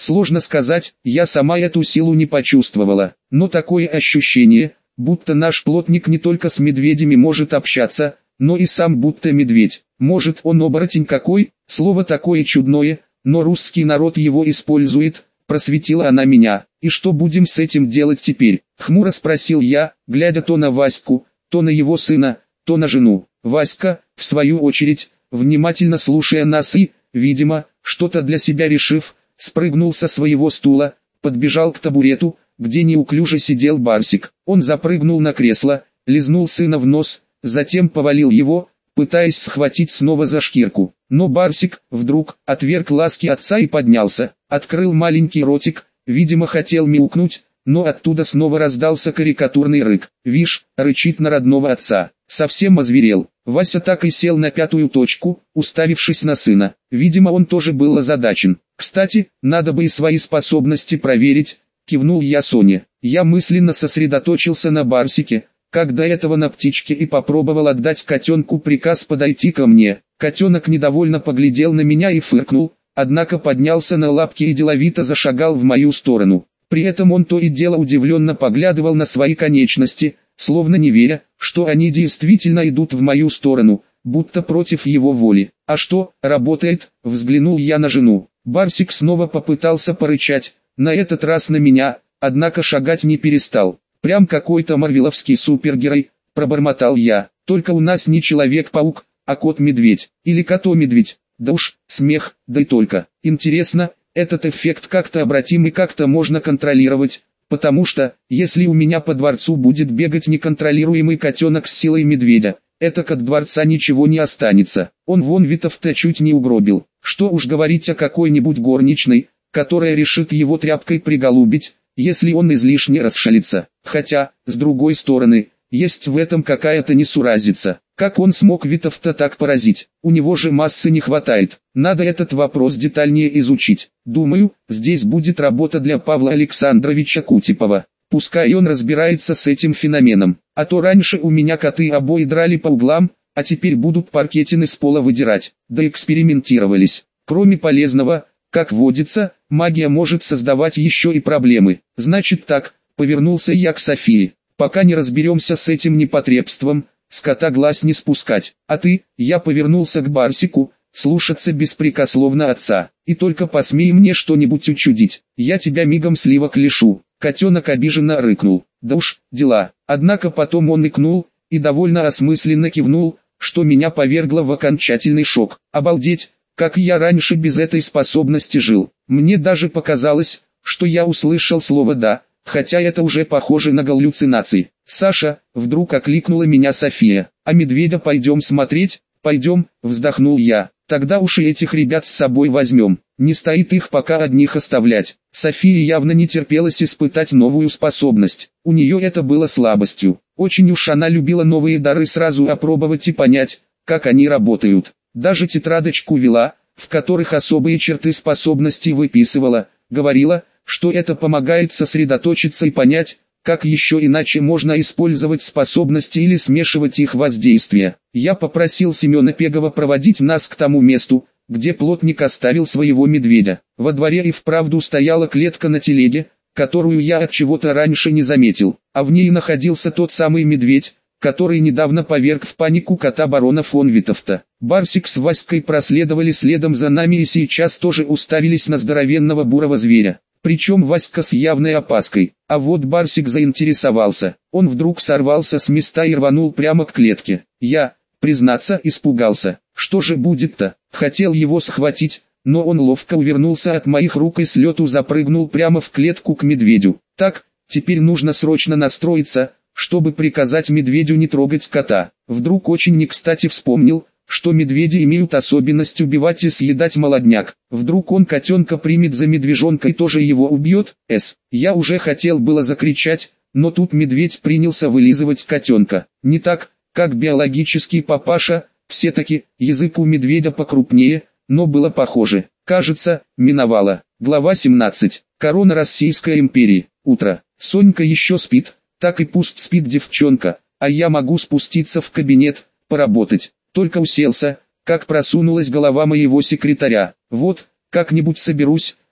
Сложно сказать, я сама эту силу не почувствовала, но такое ощущение, будто наш плотник не только с медведями может общаться, но и сам будто медведь. Может, он оборотень какой, слово такое чудное, но русский народ его использует, просветила она меня. И что будем с этим делать теперь? Хмуро спросил я, глядя то на Ваську, то на его сына, то на жену. Васька, в свою очередь, внимательно слушая нас и, видимо, что-то для себя решив, спрыгнул со своего стула, подбежал к табурету, где неуклюже сидел Барсик. Он запрыгнул на кресло, лизнул сына в нос, затем повалил его, пытаясь схватить снова за шкирку. Но Барсик, вдруг, отверг ласки отца и поднялся, открыл маленький ротик, видимо хотел мяукнуть, но оттуда снова раздался карикатурный рык. «Вишь», рычит на родного отца, совсем озверел. Вася так и сел на пятую точку, уставившись на сына. Видимо, он тоже был озадачен. «Кстати, надо бы и свои способности проверить», кивнул я Соне. Я мысленно сосредоточился на Барсике, как до этого на птичке, и попробовал отдать котенку приказ подойти ко мне. Котенок недовольно поглядел на меня и фыркнул, однако поднялся на лапки и деловито зашагал в мою сторону. При этом он то и дело удивленно поглядывал на свои конечности, словно не веря, что они действительно идут в мою сторону, будто против его воли. «А что, работает?» – взглянул я на жену. Барсик снова попытался порычать, на этот раз на меня, однако шагать не перестал. «Прям какой-то марвеловский супергерой», – пробормотал я. «Только у нас не Человек-паук, а кот-медведь, или кото-медведь. Да уж, смех, да и только. Интересно, этот эффект как-то обратим и как-то можно контролировать, потому что, если у меня по дворцу будет бегать неконтролируемый котенок с силой медведя, этак от дворца ничего не останется. Он вон Витовта чуть не угробил. Что уж говорить о какой-нибудь горничной, которая решит его тряпкой приголубить, если он излишне расшалится. Хотя, с другой стороны, есть в этом какая-то несуразица. Как он смог Витовта так поразить? У него же массы не хватает. Надо этот вопрос детальнее изучить. Думаю, здесь будет работа для Павла Александровича Кутепова. Пускай он разбирается с этим феноменом. А то раньше у меня коты обои драли по углам, а теперь будут паркетины с пола выдирать. Да экспериментировались. Кроме полезного, как водится, магия может создавать еще и проблемы. Значит так, повернулся я к Софии. Пока не разберемся с этим непотребством, с кота глаз не спускать. А ты, я повернулся к Барсику, слушаться беспрекословно отца. И только посмей мне что-нибудь учудить, я тебя мигом сливок лишу. Котенок обиженно рыкнул. Да уж, дела. Однако потом он икнул, и довольно осмысленно кивнул, что меня повергло в окончательный шок. Обалдеть, как я раньше без этой способности жил. Мне даже показалось, что я услышал слово «да», хотя это уже похоже на галлюцинации. «Саша», вдруг окликнула меня София, «а медведя пойдем смотреть?» «Пойдем», вздохнул я, «тогда уж и этих ребят с собой возьмем, не стоит их пока одних оставлять». Софии явно не терпелось испытать новую способность, у нее это было слабостью, очень уж она любила новые дары сразу опробовать и понять, как они работают. Даже тетрадочку вела, в которых особые черты способностей выписывала, говорила, что это помогает сосредоточиться и понять, как еще иначе можно использовать способности или смешивать их воздействие. Я попросил Семена Пегова проводить нас к тому месту, где плотник оставил своего медведя. Во дворе и вправду стояла клетка на телеге, которую я от чего-то раньше не заметил, а в ней находился тот самый медведь, который недавно поверг в панику кота барона фон Витовта. Барсик с Васькой проследовали следом за нами и сейчас тоже уставились на здоровенного бурого зверя. Причем Васька с явной опаской, а вот Барсик заинтересовался. Он вдруг сорвался с места и рванул прямо к клетке. Я, признаться, испугался. Что же будет-то? Хотел его схватить, но он ловко увернулся от моих рук и с лету запрыгнул прямо в клетку к медведю. Так, теперь нужно срочно настроиться, чтобы приказать медведю не трогать кота. Вдруг очень не кстати вспомнил, что медведи имеют особенность убивать и съедать молодняк. Вдруг он котенка примет за медвежонка и тоже его убьет? Я уже хотел было закричать, но тут медведь принялся вылизывать котенка. Не так, как биологический папаша, все-таки язык у медведя покрупнее, но было похоже. Кажется, миновало. Глава 17. Корона Российской империи. Утро. Сонька еще спит, так и пусть спит девчонка, а я могу спуститься в кабинет, поработать. Только уселся, как просунулась голова моего секретаря. Вот, как-нибудь соберусь,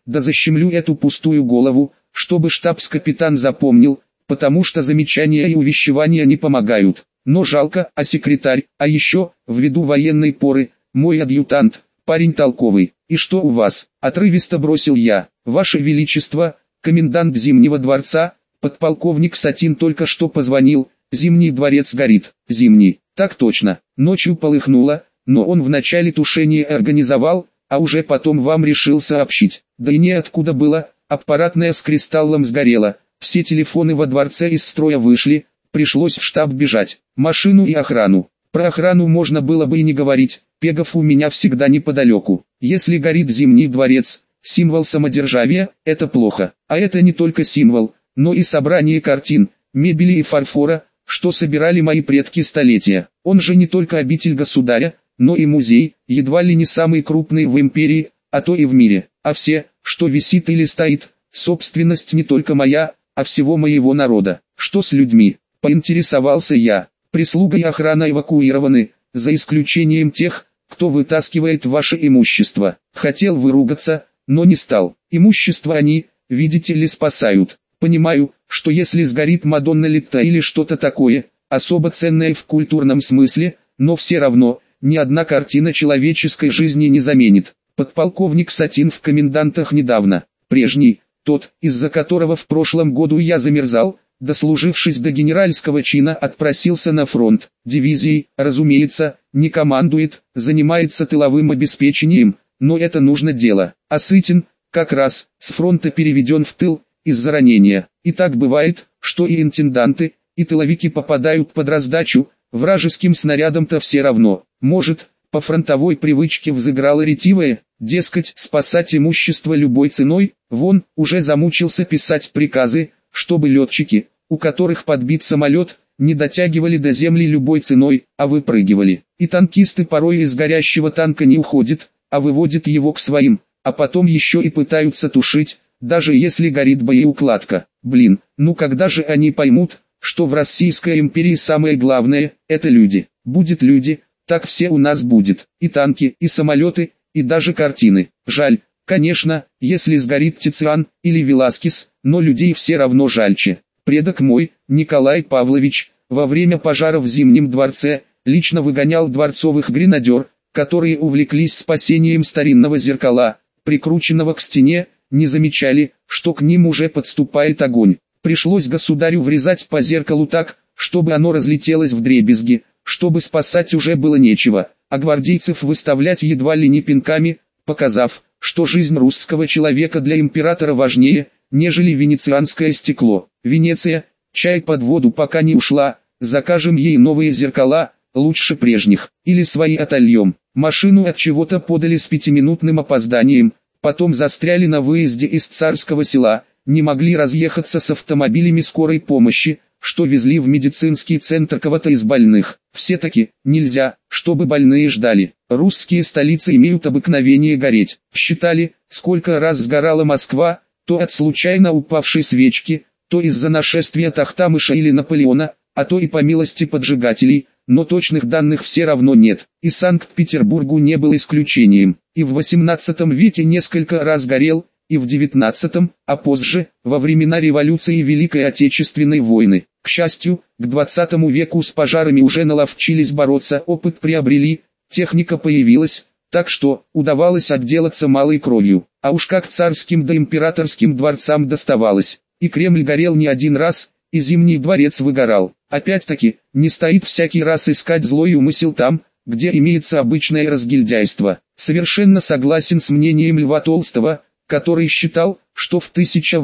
да защемлю эту пустую голову, чтобы штабс-капитан запомнил, потому что замечания и увещевания не помогают. Но жалко, а секретарь, а еще, ввиду военной поры, мой адъютант, парень толковый. И что у вас? Отрывисто бросил я. Ваше Величество, комендант Зимнего дворца, подполковник Сатин только что позвонил, Зимний дворец горит. Зимний, так точно, ночью полыхнуло, но он в начале тушения организовал, а уже потом вам решил сообщить. Да и неоткуда было, аппаратная с кристаллом сгорела, все телефоны во дворце из строя вышли, пришлось в штаб бежать, машину и охрану. Про охрану можно было бы и не говорить, пегов у меня всегда неподалеку. Если горит Зимний дворец, символ самодержавия, это плохо. А это не только символ, но и собрание картин, мебели и фарфора, что собирали мои предки столетия. Он же не только обитель государя, но и музей, едва ли не самый крупный в империи, а то и в мире. А все, что висит или стоит, собственность не только моя, а всего моего народа. Что с людьми? Поинтересовался я. Прислуга и охрана эвакуированы, за исключением тех, кто вытаскивает ваше имущество. Хотел выругаться, но не стал. Имущество они, видите ли, спасают. Понимаю, что если сгорит Мадонна Литта или что-то такое, особо ценное в культурном смысле, но все равно, ни одна картина человеческой жизни не заменит. Подполковник Сатин в комендантах недавно. Прежний, тот, из-за которого в прошлом году я замерзал, дослужившись до генеральского чина, отпросился на фронт. Дивизией, разумеется, не командует, занимается тыловым обеспечением, но это нужно дело. А Сытин, как раз, с фронта переведен в тыл, из-за ранения. И так бывает, что и интенданты, и тыловики попадают под раздачу, вражеским снарядам-то все равно. Может, по фронтовой привычке взыграло ретивое, дескать, спасать имущество любой ценой, вон, уже замучился писать приказы, чтобы летчики, у которых подбит самолет, не дотягивали до земли любой ценой, а выпрыгивали. И танкисты порой из горящего танка не уходят, а выводят его к своим, а потом еще и пытаются тушить, даже если горит боеукладка. Блин, ну когда же они поймут, что в Российской империи самое главное – это люди. Будет люди, так все у нас будет. И танки, и самолеты, и даже картины. Жаль, конечно, если сгорит Тициан или Веласкес, но людей все равно жальче. Предок мой, Николай Павлович, во время пожара в Зимнем дворце, лично выгонял дворцовых гренадер, которые увлеклись спасением старинного зеркала, прикрученного к стене, не замечали, что к ним уже подступает огонь. Пришлось государю врезать по зеркалу так, чтобы оно разлетелось вдребезги, чтобы спасать уже было нечего, а гвардейцев выставлять едва ли не пинками, показав, что жизнь русского человека для императора важнее, нежели венецианское стекло. Венеция, чай под воду пока не ушла, закажем ей новые зеркала, лучше прежних, или свои отольем. Машину от чего-то подали с 5-минутным опозданием, потом застряли на выезде из Царского Села, не могли разъехаться с автомобилями скорой помощи, что везли в медицинский центр кого-то из больных. Все-таки, нельзя, чтобы больные ждали. Русские столицы имеют обыкновение гореть. Считали, сколько раз сгорала Москва, то от случайно упавшей свечки, то из-за нашествия Тохтамыша или Наполеона, а то и по милости поджигателей, но точных данных все равно нет. И Санкт-Петербургу не был исключением. И в XVIII веке несколько раз горел, и в XIX, а позже, во времена революции и Великой Отечественной войны. К счастью, к XX веку с пожарами уже наловчились бороться, опыт приобрели, техника появилась, так что удавалось отделаться малой кровью. А уж как царским да императорским дворцам доставалось. И Кремль горел не один раз, и Зимний дворец выгорал. Опять-таки, не стоит всякий раз искать злой умысел там, где имеется обычное разгильдяйство. Совершенно согласен с мнением Льва Толстого, который считал, что в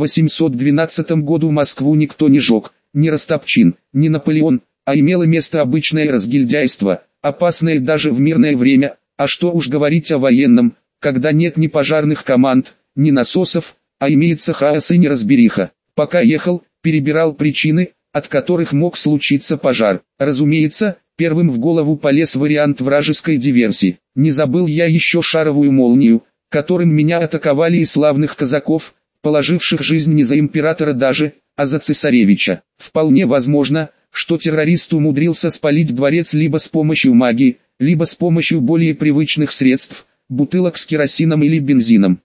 1812 году Москву никто не жег, не Ростопчин, не Наполеон, а имело место обычное разгильдяйство, опасное даже в мирное время, а что уж говорить о военном, когда нет ни пожарных команд, ни насосов, а имеется хаос и неразбериха. Пока ехал, перебирал причины, от которых мог случиться пожар. Разумеется, первым в голову полез вариант вражеской диверсии. Не забыл я еще шаровую молнию, которым меня атаковали и славных казаков, положивших жизнь не за императора даже, а за цесаревича. Вполне возможно, что террорист умудрился спалить дворец либо с помощью магии, либо с помощью более привычных средств, бутылок с керосином или бензином.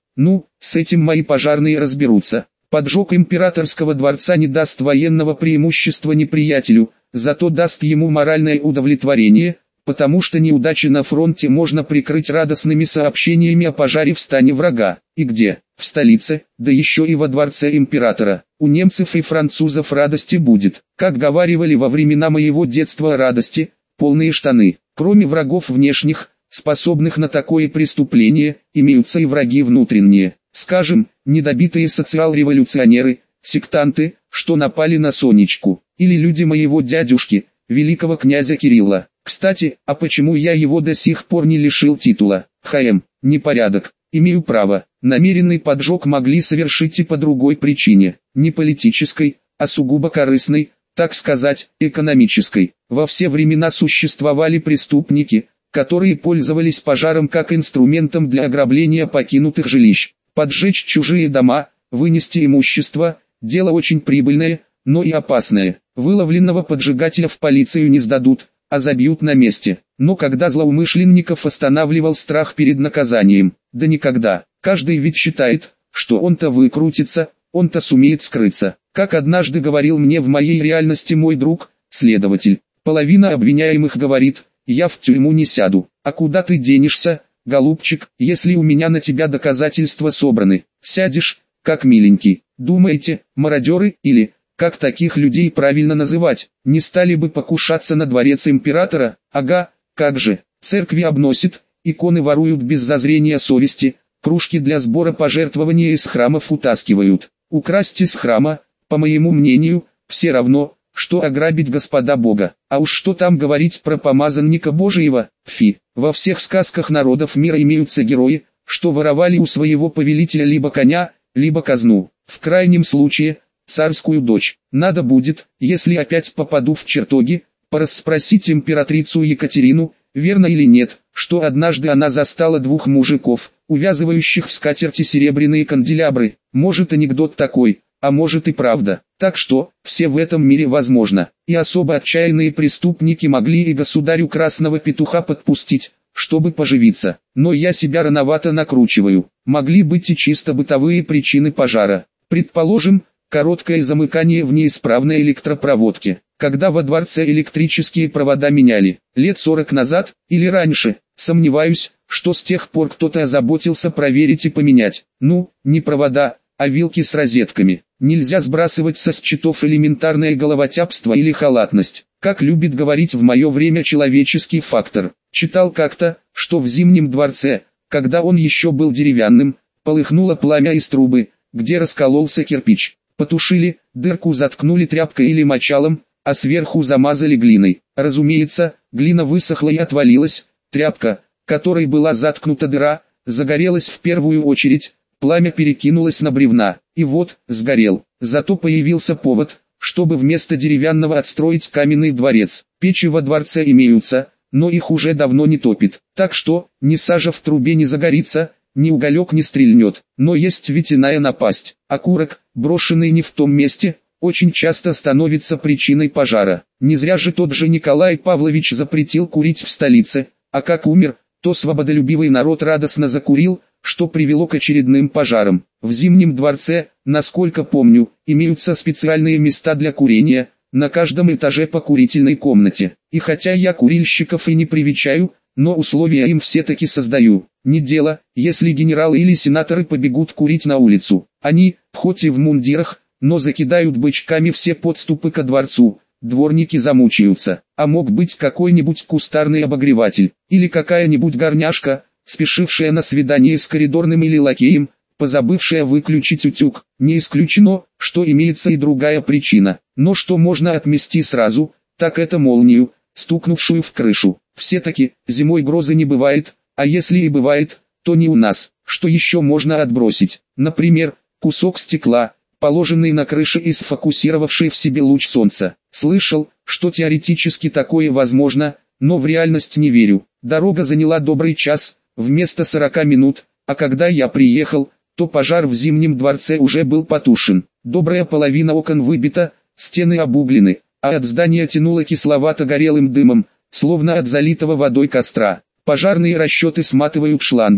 Ну, с этим мои пожарные разберутся. Поджог императорского дворца не даст военного преимущества неприятелю, зато даст ему моральное удовлетворение, потому что неудачи на фронте можно прикрыть радостными сообщениями о пожаре в стане врага. И где? В столице, да еще и во дворце императора. У немцев и французов радости будет. Как говаривали во времена моего детства о радости, полные штаны. Кроме врагов внешних, способных на такое преступление, имеются и враги внутренние. Скажем, недобитые социал-революционеры, сектанты, что напали на Сонечку, или люди моего дядюшки, великого князя Кирилла. Кстати, а почему я его до сих пор не лишил титула? Непорядок. Имею право. Намеренный поджог могли совершить и по другой причине, не политической, а сугубо корыстной, так сказать, экономической. Во все времена существовали преступники, которые пользовались пожаром как инструментом для ограбления покинутых жилищ. Поджечь чужие дома, вынести имущество – дело очень прибыльное, но и опасное. Выловленного поджигателя в полицию не сдадут, а забьют на месте. Но когда злоумышленников останавливал страх перед наказанием? Да никогда. Каждый ведь считает, что он-то выкрутится, он-то сумеет скрыться. Как однажды говорил мне в моей реальности мой друг, следователь, половина обвиняемых говорит: «Я в тюрьму не сяду». А куда ты денешься, голубчик, если у меня на тебя доказательства собраны? Сядешь, как миленький. Думаете, мародеры, или, как таких людей правильно называть, не стали бы покушаться на дворец императора? Ага, как же. Церкви обносят, иконы воруют без зазрения совести, кружки для сбора пожертвования из храмов утаскивают. Украсть из храма, по моему мнению, все равно, что ограбить Господа Бога. А уж что там говорить про помазанника Божьего? Во всех сказках народов мира имеются герои, что воровали у своего повелителя либо коня, либо казну. В крайнем случае, царскую дочь. Надо будет, если опять попаду в чертоги, порасспросить императрицу Екатерину, верно или нет, что однажды она застала двух мужиков, увязывающих в скатерти серебряные канделябры. Может, анекдот такой, а может и правда. Так что, все в этом мире возможно. И особо отчаянные преступники могли и государю красного петуха подпустить, чтобы поживиться. Но я себя рановато накручиваю. Могли быть и чисто бытовые причины пожара. Предположим, короткое замыкание в неисправной электропроводке. Когда во дворце электрические провода меняли, лет 40 назад, или раньше, сомневаюсь, что с тех пор кто-то озаботился проверить и поменять. Ну, не провода, а вилки с розетками. Нельзя сбрасывать со счетов элементарное головотяпство или халатность. Как любит говорить в мое время человеческий фактор. Читал как-то, что в Зимнем дворце, когда он еще был деревянным, полыхнуло пламя из трубы, где раскололся кирпич. Потушили, дырку заткнули тряпкой или мочалом, а сверху замазали глиной. Разумеется, глина высохла и отвалилась, тряпка, которой была заткнута дыра, загорелась в первую очередь, пламя перекинулось на бревна, и вот, сгорел. Зато появился повод, чтобы вместо деревянного отстроить каменный дворец. Печи во дворце имеются, но их уже давно не топит. Так что, ни сажа в трубе не загорится, ни уголек не стрельнет. Но есть ведь иная напасть. Окурок, брошенный не в том месте, очень часто становится причиной пожара. Не зря же тот же Николай Павлович запретил курить в столице, а как умер, то свободолюбивый народ радостно закурил, что привело к очередным пожарам. В Зимнем дворце, насколько помню, имеются специальные места для курения, на каждом этаже по курительной комнате. И хотя я курильщиков и не привечаю, но условия им все-таки создаю. Не дело, если генералы или сенаторы побегут курить на улицу. Они, хоть и в мундирах, но закидают бычками все подступы ко дворцу. Дворники замучаются. А мог быть какой-нибудь кустарный обогреватель, или какая-нибудь горняшка, спешившая на свидание с коридорным или лакеем, позабывшая выключить утюг. Не исключено, что имеется и другая причина. Но что можно отмести сразу, так это молнию, стукнувшую в крышу. Все-таки, зимой грозы не бывает, а если и бывает, то не у нас. Что еще можно отбросить? Например, кусок стекла, положенный на крыше и сфокусировавший в себе луч солнца. Слышал, что теоретически такое возможно, но в реальность не верю. Дорога заняла добрый час, вместо 40 минут, а когда я приехал, то пожар в Зимнем дворце уже был потушен. Добрая половина окон выбита, стены обуглены, а от здания тянуло кисловато-горелым дымом, словно от залитого водой костра. Пожарные расчеты сматывают шланги.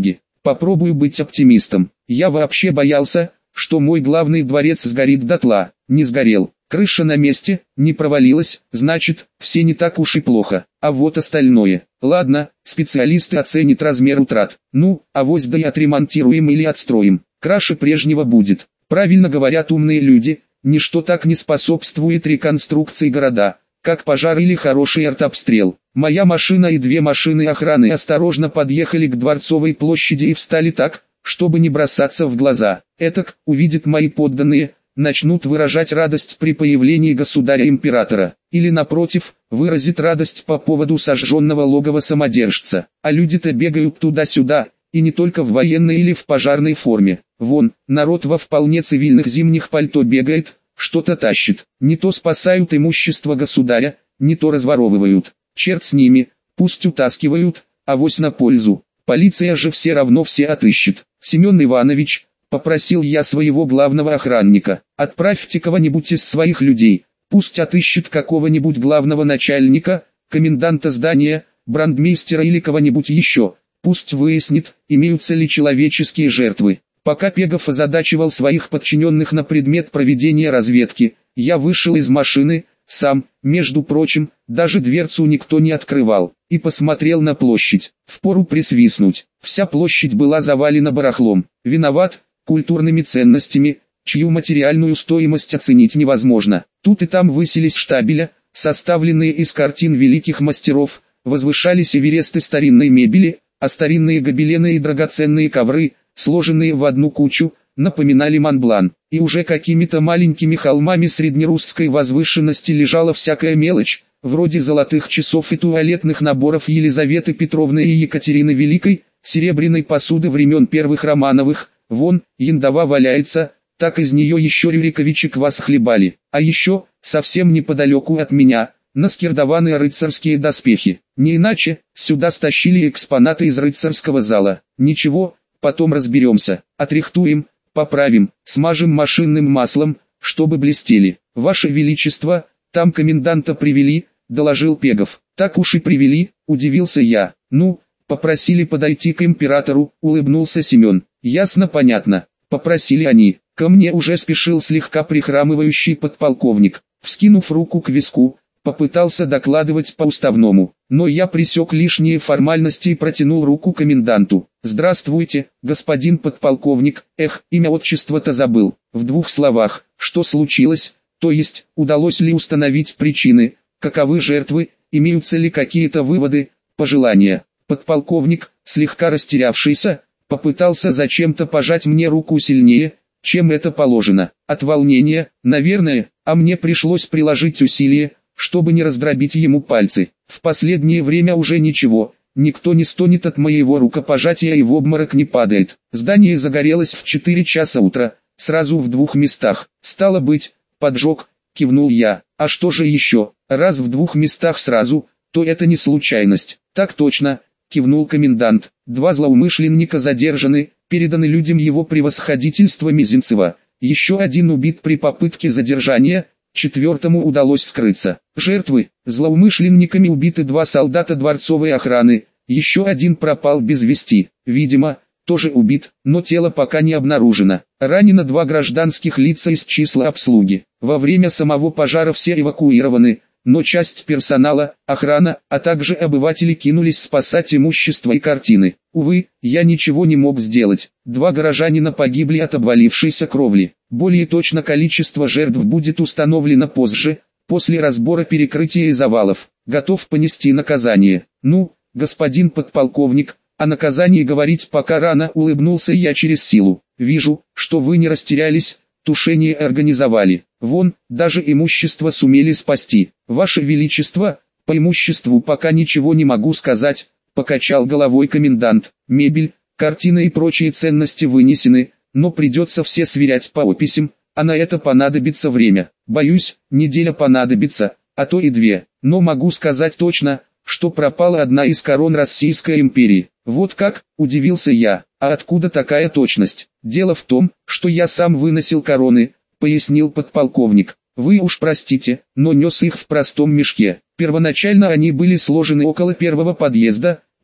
Попробую быть оптимистом. Я вообще боялся, что мой главный дворец сгорит дотла. Не сгорел. Крыша на месте, не провалилась, значит, все не так уж и плохо. А вот остальное. Ладно, специалисты оценят размер утрат. Ну, авось да и отремонтируем или отстроим. Краше прежнего будет. Правильно говорят умные люди, ничто так не способствует реконструкции города, как пожар или хороший артобстрел. Моя машина и 2 машины охраны осторожно подъехали к Дворцовой площади и встали так, чтобы не бросаться в глаза. Этак, увидят мои подданные, начнут выражать радость при появлении государя-императора, или напротив, выразит радость по поводу сожженного логова самодержца. А люди-то бегают туда-сюда, и не только в военной или в пожарной форме. Вон, народ во вполне цивильных зимних пальто бегает, что-то тащит. Не то спасают имущество государя, не то разворовывают. Черт с ними, пусть утаскивают, авось на пользу. Полиция же все равно все отыщет. Семен Иванович, попросил я своего главного охранника, отправьте кого-нибудь из своих людей, пусть отыщет какого-нибудь главного начальника, коменданта здания, брандмейстера или кого-нибудь еще, пусть выяснит, имеются ли человеческие жертвы. Пока Пегов озадачивал своих подчиненных на предмет проведения разведки, я вышел из машины, сам, между прочим, даже дверцу никто не открывал, и посмотрел на площадь. Впору присвистнуть, вся площадь была завалена барахлом. Виноват, культурными ценностями, чью материальную стоимость оценить невозможно. Тут и там высились штабеля, составленные из картин великих мастеров, возвышались эвересты старинной мебели, а старинные гобелены и драгоценные ковры, сложенные в одну кучу, напоминали Монблан. И уже какими-то маленькими холмами среднерусской возвышенности лежала всякая мелочь, вроде золотых часов и туалетных наборов Елизаветы Петровны и Екатерины Великой, серебряной посуды времен первых Романовых. Вон, яндова валяется, так из нее еще Рюриковичи квас хлебали. А еще, совсем неподалеку от меня, наскирдованные рыцарские доспехи. Не иначе, сюда стащили экспонаты из рыцарского зала. Ничего, потом разберемся, отрихтуем, поправим, смажем машинным маслом, чтобы блестели. Ваше Величество, там коменданта привели, доложил Пегов. Так уж и привели, удивился я. Ну, попросили подойти к императору, улыбнулся Семен. Ясно, понятно, попросили они. Ко мне уже спешил слегка прихрамывающий подполковник. Вскинув руку к виску, попытался докладывать по уставному, но я пресек лишние формальности и протянул руку коменданту. «Здравствуйте, господин подполковник, имя отчество-то забыл. В 2 словах, что случилось, то есть, удалось ли установить причины, каковы жертвы, имеются ли какие-то выводы, пожелания?» Подполковник, слегка растерявшийся, попытался зачем-то пожать мне руку сильнее, чем это положено. От волнения, наверное, а мне пришлось приложить усилия, чтобы не раздробить ему пальцы. В последнее время уже ничего, никто не стонет от моего рукопожатия и в обморок не падает. Здание загорелось в 4 часа утра, сразу в 2 местах. Стало быть, поджог, кивнул я. А что же еще, раз в 2 местах сразу, то это не случайность. Так точно, кивнул комендант. 2 злоумышленника задержаны, переданы людям его превосходительства Мизинцева. Еще 1 убит при попытке задержания, 4-му удалось скрыться. Жертвы, злоумышленниками убиты 2 солдата дворцовой охраны, еще 1 пропал без вести, видимо, тоже убит, но тело пока не обнаружено. Ранено 2 гражданских лица из числа обслуги. Во время самого пожара все эвакуированы, но часть персонала, охрана, а также обыватели кинулись спасать имущество и картины. Увы, я ничего не мог сделать. 2 горожанина погибли от обвалившейся кровли. Более точно количество жертв будет установлено позже, после разбора перекрытия и завалов. Готов понести наказание. Ну, господин подполковник, о наказании говорить пока рано, улыбнулся я через силу. Вижу, что вы не растерялись, тушение организовали. Вон, даже имущество сумели спасти. Ваше Величество, по имуществу пока ничего не могу сказать, покачал головой комендант. Мебель, картины и прочие ценности вынесены, но придется все сверять по описям, а на это понадобится время. Боюсь, неделя понадобится, а то и 2. Но могу сказать точно, что пропала 1 из корон Российской империи. Вот как, удивился я. А откуда такая точность? Дело в том, что я сам выносил короны, пояснил подполковник. Вы уж простите, но нес их в простом мешке. Первоначально они были сложены около 1-го подъезда,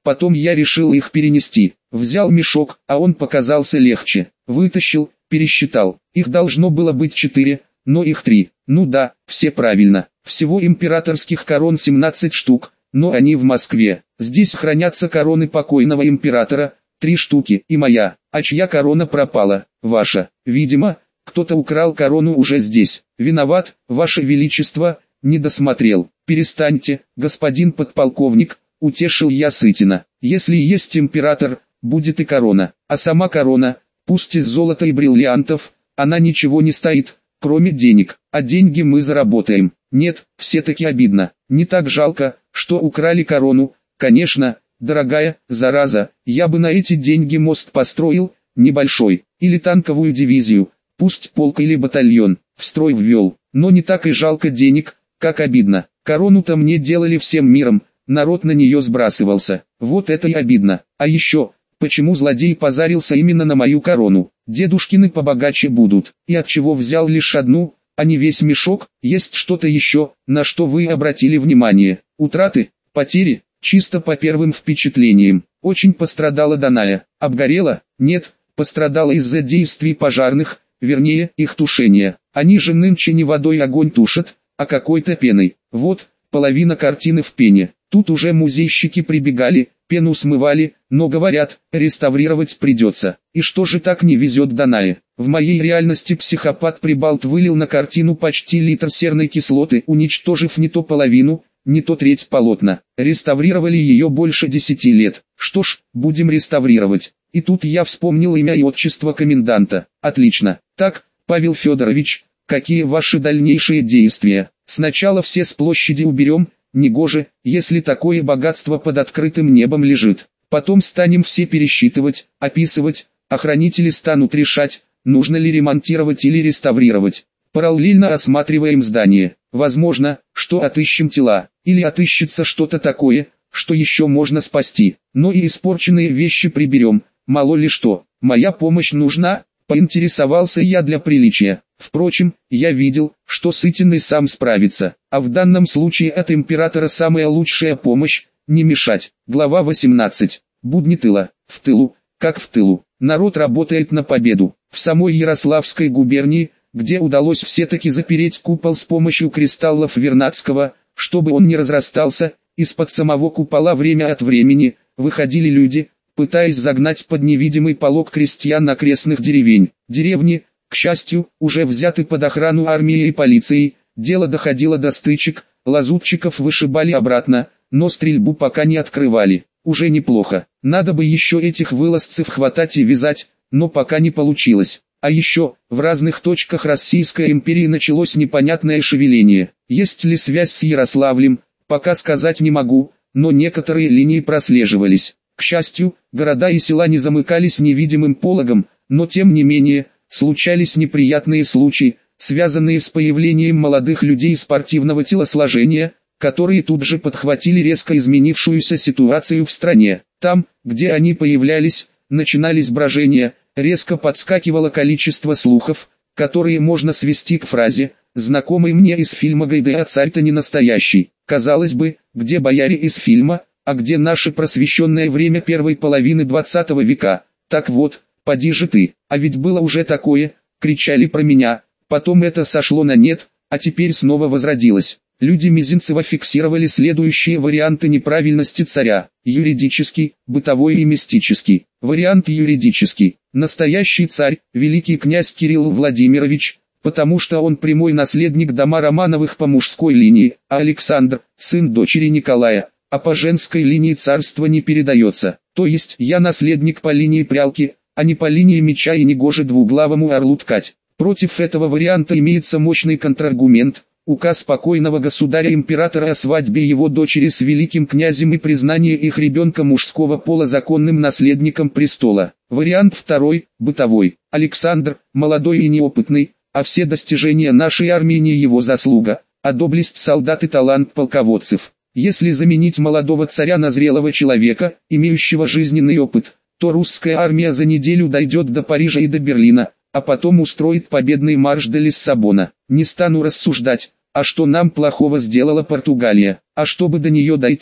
Потом я решил их перенести. Взял мешок, а он показался легче. Вытащил, пересчитал. Их должно было быть 4, но их 3. Ну да, все правильно. Всего императорских корон 17 штук, но они в Москве. Здесь хранятся короны покойного императора, 3 штуки, и моя. А чья корона пропала? Ваша. Видимо, кто-то украл корону уже здесь. Виноват, ваше величество, не досмотрел. Перестаньте, господин подполковник, утешил я Сытина. Если есть император, будет и корона. А сама корона, пусть из золота и бриллиантов, она ничего не стоит, кроме денег. А деньги мы заработаем. Нет, все-таки обидно. Не так жалко, что украли корону. Конечно, дорогая, зараза, я бы на эти деньги мост построил, небольшой, или танковую дивизию, пусть полк или батальон, в строй ввел. Но не так и жалко денег, как обидно. Корону-то мне делали всем миром, народ на нее сбрасывался. Вот это и обидно. А еще, почему злодей позарился именно на мою корону? Дедушкины побогаче будут. И от чего взял лишь одну, а не весь мешок? Есть что-то еще, на что вы обратили внимание? Утраты, потери, чисто по первым впечатлениям. Очень пострадала Даная. Обгорела? Нет, пострадала из-за действий пожарных, вернее, их тушения. Они же нынче не водой огонь тушат, а какой-то пеной. Вот, половина картины в пене. Тут уже музейщики прибегали, пену смывали, но говорят, реставрировать придется. И что же так не везет Данае? В моей реальности психопат-прибалт вылил на картину почти литр серной кислоты, уничтожив не то половину, не то треть полотна. Реставрировали ее больше 10 лет. Что ж, будем реставрировать. И тут я вспомнил имя и отчество коменданта. Отлично. Так, Павел Федорович, какие ваши дальнейшие действия? Сначала все с площади уберем, негоже, если такое богатство под открытым небом лежит. Потом станем все пересчитывать, описывать, охранители станут решать, нужно ли ремонтировать или реставрировать. Параллельно осматриваем здание. Возможно, что отыщем тела, или отыщется что-то такое, что еще можно спасти. Но и испорченные вещи приберем, мало ли что. Моя помощь нужна, поинтересовался я для приличия. Впрочем, я видел, что Сытин и сам справится, а в данном случае от императора самая лучшая помощь – не мешать. Глава 18. Будни тыла. В тылу, как в тылу. Народ работает на победу. В самой Ярославской губернии, где удалось все-таки запереть купол с помощью кристаллов Вернадского, чтобы он не разрастался, из-под самого купола время от времени выходили люди, пытаясь загнать под невидимый полог крестьян окрестных деревень. Деревни, к счастью, уже взяты под охрану армии и полицией, дело доходило до стычек, лазутчиков вышибали обратно, но стрельбу пока не открывали. Уже неплохо. Надо бы еще этих вылазцев хватать и вязать, но пока не получилось. А еще, в разных точках Российской империи началось непонятное шевеление. Есть ли связь с Ярославлем, пока сказать не могу, но некоторые линии прослеживались. К счастью, города и села не замыкались невидимым пологом, но тем не менее, случались неприятные случаи, связанные с появлением молодых людей спортивного телосложения, которые тут же подхватили резко изменившуюся ситуацию в стране. Там, где они появлялись, начинались брожения, резко подскакивало количество слухов, которые можно свести к фразе, знакомой мне из фильма Гайдая «Царь-то не настоящий». Казалось бы, где бояре из фильма, а где наше просвещенное время первой половины 20 века? Так вот, поди же ты, а ведь было уже такое, кричали про меня, потом это сошло на нет, а теперь снова возродилось. Люди Мизинцева фиксировали следующие варианты неправильности царя: юридический, бытовой и мистический. Вариант юридический: настоящий царь, великий князь Кирилл Владимирович, потому что он прямой наследник дома Романовых по мужской линии, а Александр, сын дочери Николая, а по женской линии царство не передается. То есть я наследник по линии прялки, а не по линии меча, и негоже двуглавому орлу ткать. Против этого варианта имеется мощный контраргумент: указ покойного государя-императора о свадьбе его дочери с великим князем и признание их ребенка мужского пола законным наследником престола. Вариант второй, бытовой. Александр, молодой и неопытный, а все достижения нашей армии не его заслуга, а доблесть солдат и талант полководцев. Если заменить молодого царя на зрелого человека, имеющего жизненный опыт, то русская армия за неделю дойдет до Парижа и до Берлина, а потом устроит победный марш до Лиссабона. Не стану рассуждать, а что нам плохого сделала Португалия, а чтобы до нее дойти,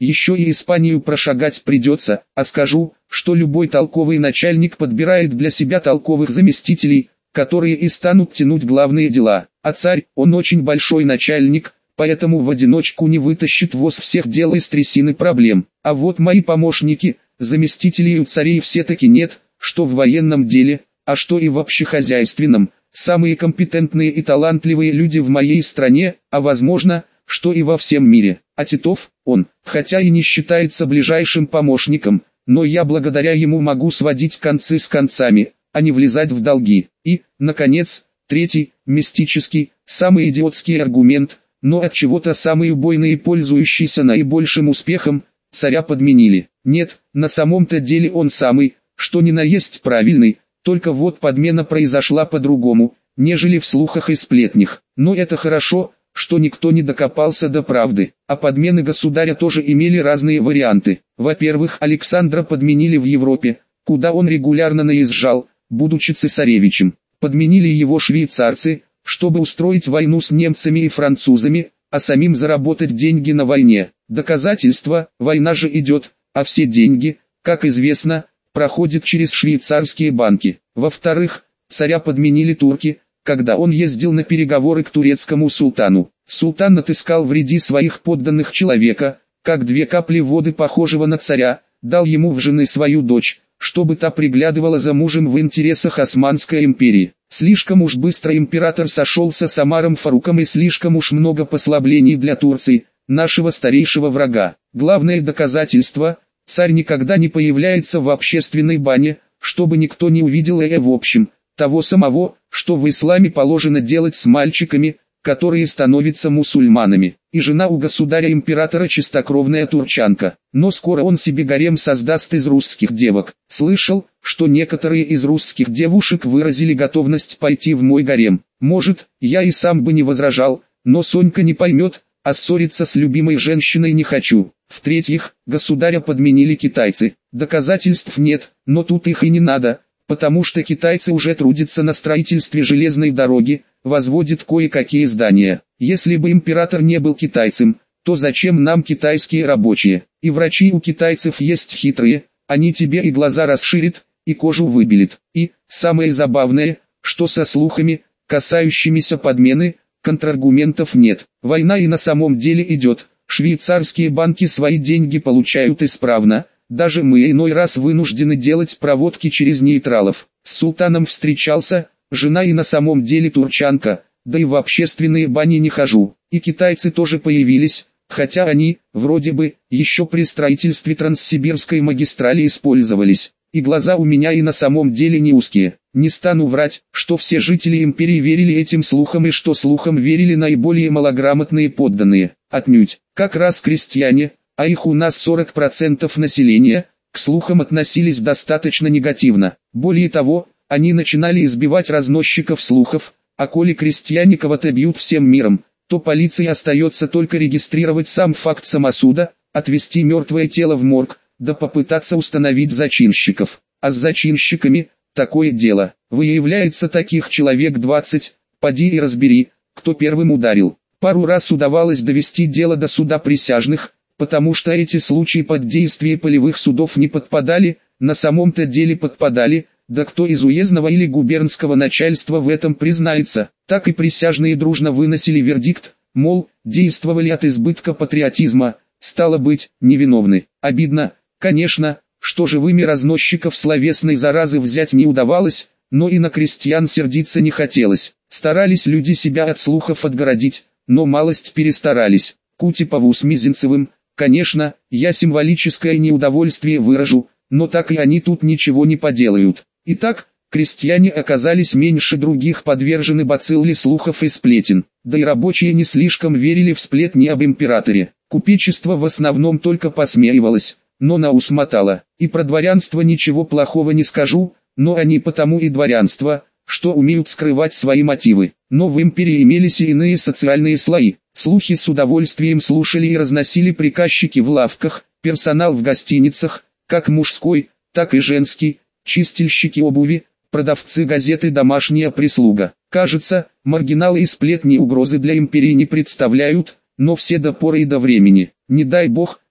еще и Испанию прошагать придется, а скажу, что любой толковый начальник подбирает для себя толковых заместителей, которые и станут тянуть главные дела, а царь, он очень большой начальник, поэтому в одиночку не вытащит воз всех дел из трясины проблем. А вот мои помощники, заместителей у царей все-таки нет, что в военном деле, а что и в общехозяйственном, самые компетентные и талантливые люди в моей стране, а возможно, что и во всем мире. А Титов, он, хотя и не считается ближайшим помощником, но я благодаря ему могу сводить концы с концами, а не влезать в долги. И, наконец, третий, мистический, самый идиотский аргумент, но от чего-то самый убойный и пользующийся наибольшим успехом, царя подменили. Нет, на самом-то деле он самый, что ни на есть правильный, только вот подмена произошла по-другому, нежели в слухах и сплетнях. Но это хорошо, что никто не докопался до правды, а подмены государя тоже имели разные варианты. Во-первых, Александра подменили в Европе, куда он регулярно наезжал, будучи цесаревичем. Подменили его швейцарцы, чтобы устроить войну с немцами и французами, а самим заработать деньги на войне. Доказательство, война же идет, а все деньги, как известно, проходят через швейцарские банки. Во-вторых, царя подменили турки, когда он ездил на переговоры к турецкому султану. Султан отыскал в ряде своих подданных человека, как 2 капли воды похожего на царя, дал ему в жены свою дочь, чтобы та приглядывала за мужем в интересах Османской империи. Слишком уж быстро император сошелся с Омаром Фаруком и слишком уж много послаблений для Турции, нашего старейшего врага. Главное доказательство – царь никогда не появляется в общественной бане, чтобы никто не увидел в общем, того самого, что в исламе положено делать с мальчиками, которые становятся мусульманами. И жена у государя-императора чистокровная турчанка. Но скоро он себе гарем создаст из русских девок. Слышал, что некоторые из русских девушек выразили готовность пойти в мой гарем. Может, я и сам бы не возражал, но Сонька не поймет, а ссориться с любимой женщиной не хочу. В-третьих, государя подменили китайцы. Доказательств нет, но тут их и не надо, потому что китайцы уже трудятся на строительстве железной дороги, возводят кое-какие здания. Если бы император не был китайцем, то зачем нам китайские рабочие? И врачи у китайцев есть хитрые, они тебе и глаза расширят, и кожу выбелят. И, самое забавное, что со слухами, касающимися подмены, контраргументов нет. Война и на самом деле идет, швейцарские банки свои деньги получают исправно, даже мы иной раз вынуждены делать проводки через нейтралов. С султаном встречался, жена и на самом деле турчанка, да и в общественные бани не хожу. И китайцы тоже появились, хотя они, вроде бы, еще при строительстве Транссибирской магистрали использовались. И глаза у меня и на самом деле не узкие. Не стану врать, что все жители империи верили этим слухам и что слухам верили наиболее малограмотные подданные. Отнюдь, как раз крестьяне, а их у нас 40% населения, к слухам относились достаточно негативно. Более того, они начинали избивать разносчиков слухов, а коли крестьяне кого-то бьют всем миром, то полиции остается только регистрировать сам факт самосуда, отвезти мертвое тело в морг, да попытаться установить зачинщиков. А с зачинщиками, такое дело, выявляется таких человек 20, поди и разбери, кто первым ударил. Пару раз удавалось довести дело до суда присяжных, потому что эти случаи под действие полевых судов не подпадали, на самом-то деле подпадали, да кто из уездного или губернского начальства в этом признается. Так и присяжные дружно выносили вердикт, мол, действовали от избытка патриотизма, стало быть, невиновны. Обидно, конечно, что живыми разносчиков словесной заразы взять не удавалось, но и на крестьян сердиться не хотелось. Старались люди себя от слухов отгородить, но малость перестарались. Кутепову с Мизинцевым, конечно, я символическое неудовольствие выражу, но так и они тут ничего не поделают. Итак, крестьяне оказались меньше других подвержены бацилле слухов и сплетен, да и рабочие не слишком верили в сплетни об императоре. Купечество в основном только посмеивалось, но на ус мотало. И про дворянство ничего плохого не скажу, но они потому и дворянство, что умеют скрывать свои мотивы. Но в империи имелись и иные социальные слои. Слухи с удовольствием слушали и разносили приказчики в лавках, персонал в гостиницах, как мужской, так и женский, чистильщики обуви, продавцы газеты, домашняя прислуга. Кажется, маргиналы и сплетни угрозы для империи не представляют, но все до поры и до времени. Не дай бог,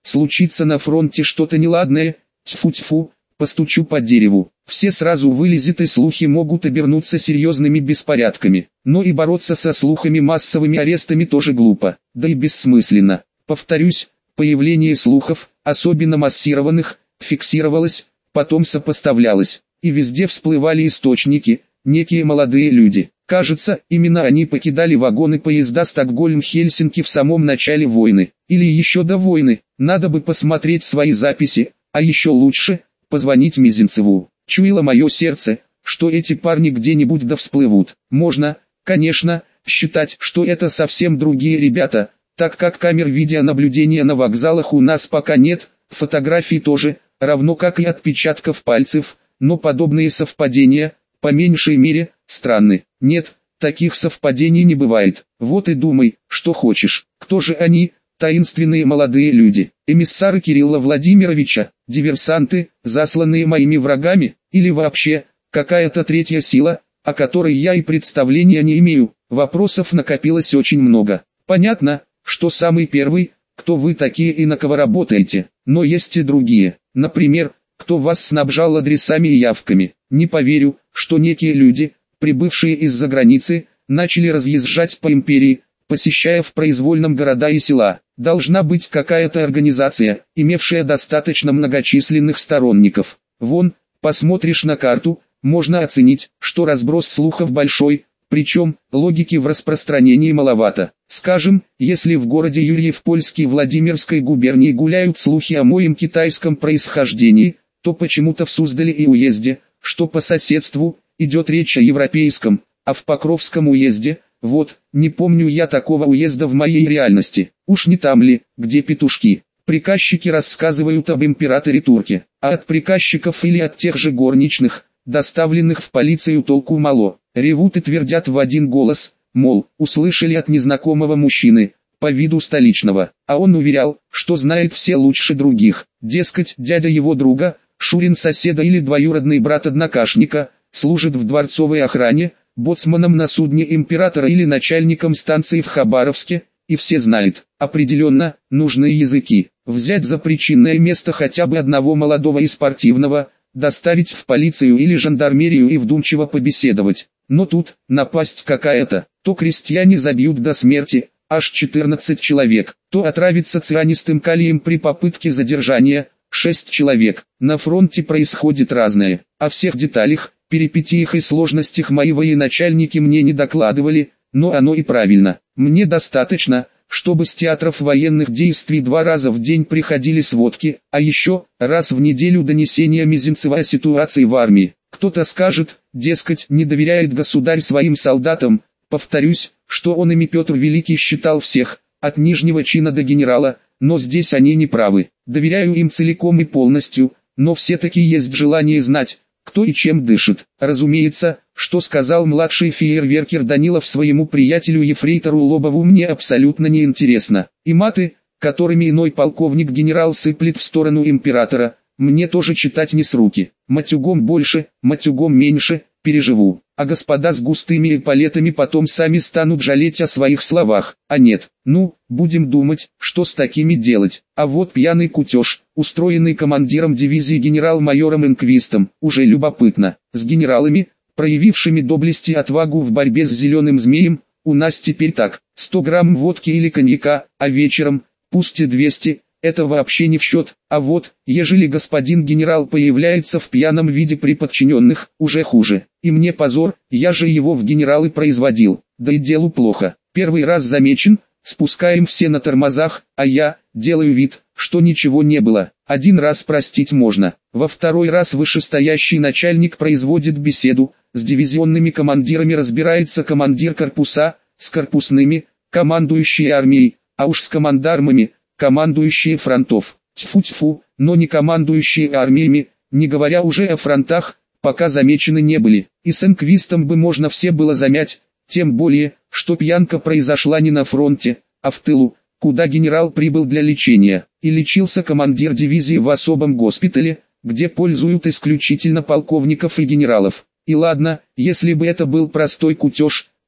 случится на фронте что-то неладное, тьфу-тьфу, постучу по дереву, все сразу вылезет и слухи могут обернуться серьезными беспорядками. Но и бороться со слухами массовыми арестами тоже глупо, да и бессмысленно. Повторюсь, появление слухов, особенно массированных, фиксировалось, потом сопоставлялось, и везде всплывали источники, некие молодые люди. Кажется, именно они покидали вагоны поезда Стокгольм-Хельсинки в самом начале войны, или еще до войны. Надо бы посмотреть свои записи, а еще лучше, позвонить Мизинцеву. Чуяло мое сердце, что эти парни где-нибудь да всплывут. Можно, конечно, считать, что это совсем другие ребята, так как камер видеонаблюдения на вокзалах у нас пока нет, фотографий тоже, равно как и отпечатков пальцев, но подобные совпадения, по меньшей мере, странны. Нет, таких совпадений не бывает. Вот и думай, что хочешь. Кто же они, таинственные молодые люди? Эмиссары Кирилла Владимировича, диверсанты, засланные моими врагами, или вообще, какая-то третья сила, о которой я и представления не имею? Вопросов накопилось очень много. Понятно, что самый первый, кто вы такие и на кого работаете, но есть и другие. Например, кто вас снабжал адресами и явками. Не поверю, что некие люди, прибывшие из-за границы, начали разъезжать по империи, посещая в произвольном города и села. Должна быть какая-то организация, имевшая достаточно многочисленных сторонников. Вон, посмотришь на карту, можно оценить, что разброс слухов большой, причем логики в распространении маловато. Скажем, если в городе Юрьев-Польский Владимирской губернии гуляют слухи о моем китайском происхождении, то почему-то в Суздале и уезде, что по соседству, идет речь о европейском, а в Покровском уезде, вот, не помню я такого уезда в моей реальности, уж не там ли, где петушки. Приказчики рассказывают об императоре Турке, а от приказчиков или от тех же горничных, доставленных в полицию, толку мало. Ревут и твердят в один голос, мол, услышали от незнакомого мужчины, по виду столичного, а он уверял, что знает все лучше других, дескать, дядя его друга, Шурин соседа или двоюродный брат однокашника, служит в дворцовой охране, боцманом на судне императора или начальником станции в Хабаровске, и все знают, определенно, нужны языки, взять за причинное место хотя бы одного молодого и спортивного, доставить в полицию или жандармерию и вдумчиво побеседовать. Но тут, напасть какая-то, то крестьяне забьют до смерти, аж 14 человек, то отравится цианистым калием при попытке задержания, 6 человек. На фронте происходит разное, о всех деталях, перипетиях и сложностях мои военачальники мне не докладывали, но оно и правильно. Мне достаточно, чтобы с театров военных действий 2 раза в день приходили сводки, а еще раз в неделю донесения Мизинцева о ситуации в армии. Кто-то скажет, дескать, не доверяет государь своим солдатам. Повторюсь, что он ими Петр Великий считал всех, от нижнего чина до генерала, но здесь они не правы. Доверяю им целиком и полностью, но все-таки есть желание знать, кто и чем дышит. Разумеется, что сказал младший фейерверкер Данилов своему приятелю ефрейтору Лобову, мне абсолютно не интересно. И маты, которыми иной полковник-генерал сыплет в сторону императора, мне тоже читать не с руки. Матюгом больше, матюгом меньше, переживу. А господа с густыми эполетами потом сами станут жалеть о своих словах. А нет, ну, будем думать, что с такими делать. А вот пьяный кутеж, устроенный командиром дивизии генерал-майором Энквистом, уже любопытно. С генералами, проявившими доблесть и отвагу в борьбе с зеленым змеем, у нас теперь так, 100 грамм водки или коньяка, а вечером, пусть и 200, это вообще не в счет. А вот, ежели господин генерал появляется в пьяном виде при подчиненных, уже хуже. И мне позор, я же его в генералы производил, да и делу плохо. Первый раз замечен, спускаем все на тормозах, а я делаю вид, что ничего не было. Один раз простить можно. Во второй раз вышестоящий начальник производит беседу, с дивизионными командирами разбирается командир корпуса, с корпусными, командующие армией, а уж с командармами, командующие фронтов. Тьфу-тьфу, но не командующие армиями, не говоря уже о фронтах, пока замечены не были. И с Энквистом бы можно все было замять, тем более, что пьянка произошла не на фронте, а в тылу, куда генерал прибыл для лечения. И лечился командир дивизии в особом госпитале, где пользуют исключительно полковников и генералов. И ладно, если бы это был простой кутеж,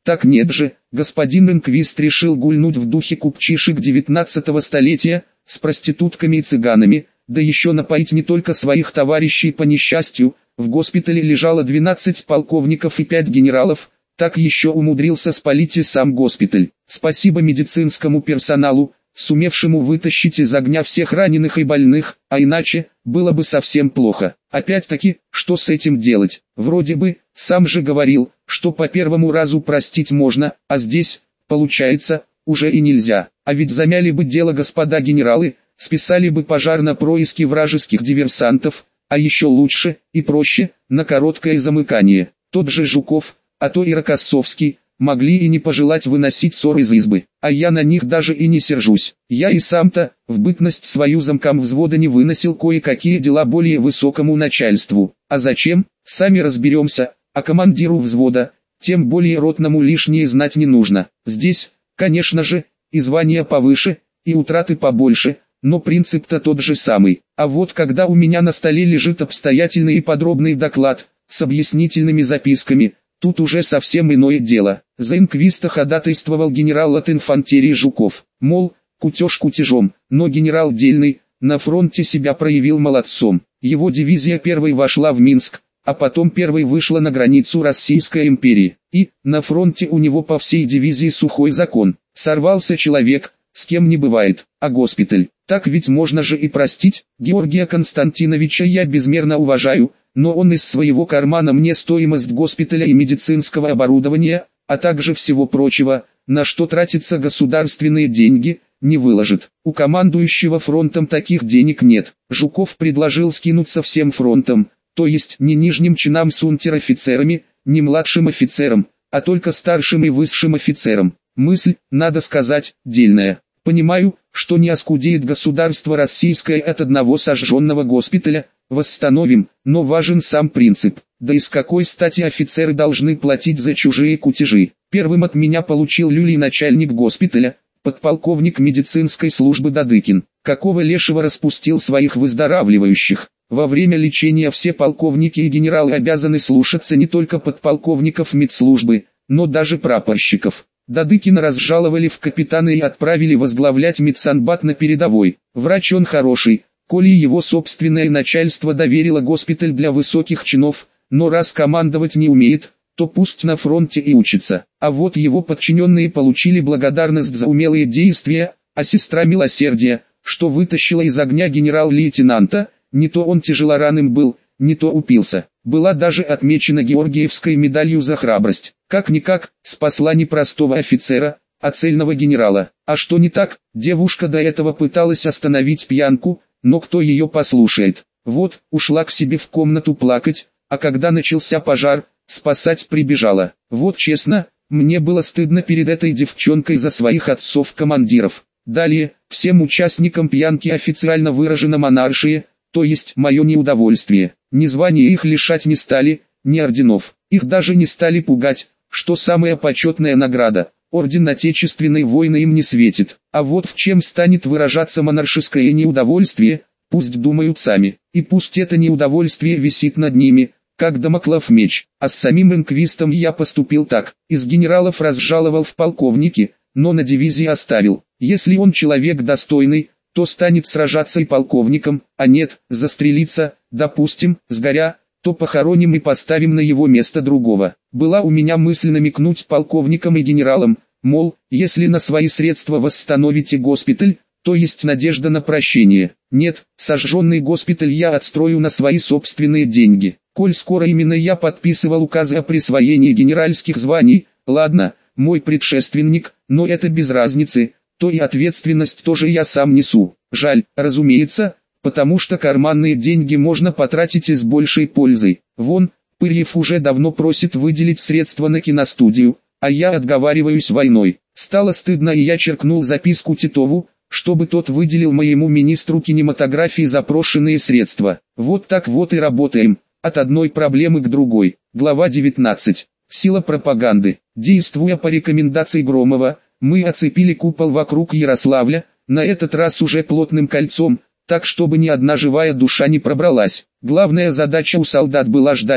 Так нет же, господин инквист решил гульнуть в духе купчишек 19 столетия, с проститутками и цыганами, да еще напоить не только своих товарищей по несчастью. В госпитале лежало 12 полковников и 5 генералов, так еще умудрился спалить и сам госпиталь. Спасибо медицинскому персоналу, сумевшему вытащить из огня всех раненых и больных, а иначе, было бы совсем плохо. Опять-таки, что с этим делать? Вроде бы, сам же говорил, что по первому разу простить можно, а здесь, получается, уже и нельзя. А ведь замяли бы дело господа генералы, списали бы пожар на происки вражеских диверсантов, а еще лучше и проще, на короткое замыкание. Тот же Жуков, а то и Рокоссовский, могли и не пожелать выносить ссор из избы, а я на них даже и не сержусь. Я и сам-то, в бытность свою замком взвода не выносил кое-какие дела более высокому начальству. А зачем? Сами разберемся, а командиру взвода, тем более ротному лишнее знать не нужно. Здесь, конечно же, и звания повыше, и утраты побольше, но принцип-то тот же самый. А вот когда у меня на столе лежит обстоятельный и подробный доклад, с объяснительными записками, тут уже совсем иное дело. За инквиста ходатайствовал генерал от инфантерии Жуков. Мол, кутеж кутежом, но генерал дельный, на фронте себя проявил молодцом. Его дивизия первой вошла в Минск, а потом первой вышла на границу Российской империи. И, на фронте у него по всей дивизии сухой закон. Сорвался человек, с кем не бывает, а госпиталь. Так ведь можно же и простить. Георгия Константиновича я безмерно уважаю, но он из своего кармана мне стоимость госпиталя и медицинского оборудования, а также всего прочего, на что тратятся государственные деньги, не выложит. У командующего фронтом таких денег нет. Жуков предложил скинуться всем фронтом, то есть не нижним чинам с унтер-офицерами, не младшим офицерам, а только старшим и высшим офицерам. Мысль, надо сказать, дельная. Понимаю, что не оскудеет государство российское от одного сожженного госпиталя, восстановим, но важен сам принцип. Да и с какой стати офицеры должны платить за чужие кутежи? Первым от меня получил люлей начальник госпиталя, подполковник медицинской службы Дадыкин. Какого лешего распустил своих выздоравливающих? Во время лечения все полковники и генералы обязаны слушаться не только подполковников медслужбы, но даже прапорщиков. Дадыкина разжаловали в капитаны и отправили возглавлять медсанбат на передовой. Врач он хороший, коли его собственное начальство доверило госпиталь для высоких чинов, но раз командовать не умеет, то пусть на фронте и учится. А вот его подчиненные получили благодарность за умелые действия, а сестра милосердия, что вытащила из огня генерал-лейтенанта, не то он тяжелоранным был, не то упился, была даже отмечена Георгиевской медалью за храбрость. Как-никак, спасла не простого офицера, а цельного генерала. А что не так? Девушка до этого пыталась остановить пьянку, но кто ее послушает? Вот, ушла к себе в комнату плакать, а когда начался пожар, спасать прибежала. Вот честно, мне было стыдно перед этой девчонкой за своих отцов-командиров. Далее, всем участникам пьянки официально выражено монаршие, то есть мое неудовольствие. Ни звания их лишать не стали, ни орденов. Их даже не стали пугать, что самая почетная награда, орден Отечественной войны им не светит. А вот в чем станет выражаться монаршеское неудовольствие, пусть думают сами. И пусть это неудовольствие висит над ними, как дамоклов меч. А с самим инквистом я поступил так. Из генералов разжаловал в полковники, но на дивизии оставил. Если он человек достойный, то станет сражаться и полковником, а нет, застрелиться, допустим, сгоря, то похороним и поставим на его место другого. Была у меня мысль намекнуть полковникам и генералам, мол, если на свои средства восстановите госпиталь, то есть надежда на прощение. Нет, сожженный госпиталь я отстрою на свои собственные деньги. Коль скоро именно я подписывал указы о присвоении генеральских званий, ладно, мой предшественник, но это без разницы, то и ответственность тоже я сам несу. Жаль, разумеется, потому что карманные деньги можно потратить и с большей пользой. Вон, Пырьев уже давно просит выделить средства на киностудию, а я отговариваюсь войной. Стало стыдно, и я черкнул записку Титову, чтобы тот выделил моему министру кинематографии запрошенные средства. Вот так вот и работаем, от одной проблемы к другой. Глава 19. Сила пропаганды. Действуя по рекомендации Громова, мы оцепили купол вокруг Ярославля, на этот раз уже плотным кольцом, так чтобы ни одна живая душа не пробралась. Главная задача у солдат была ждать,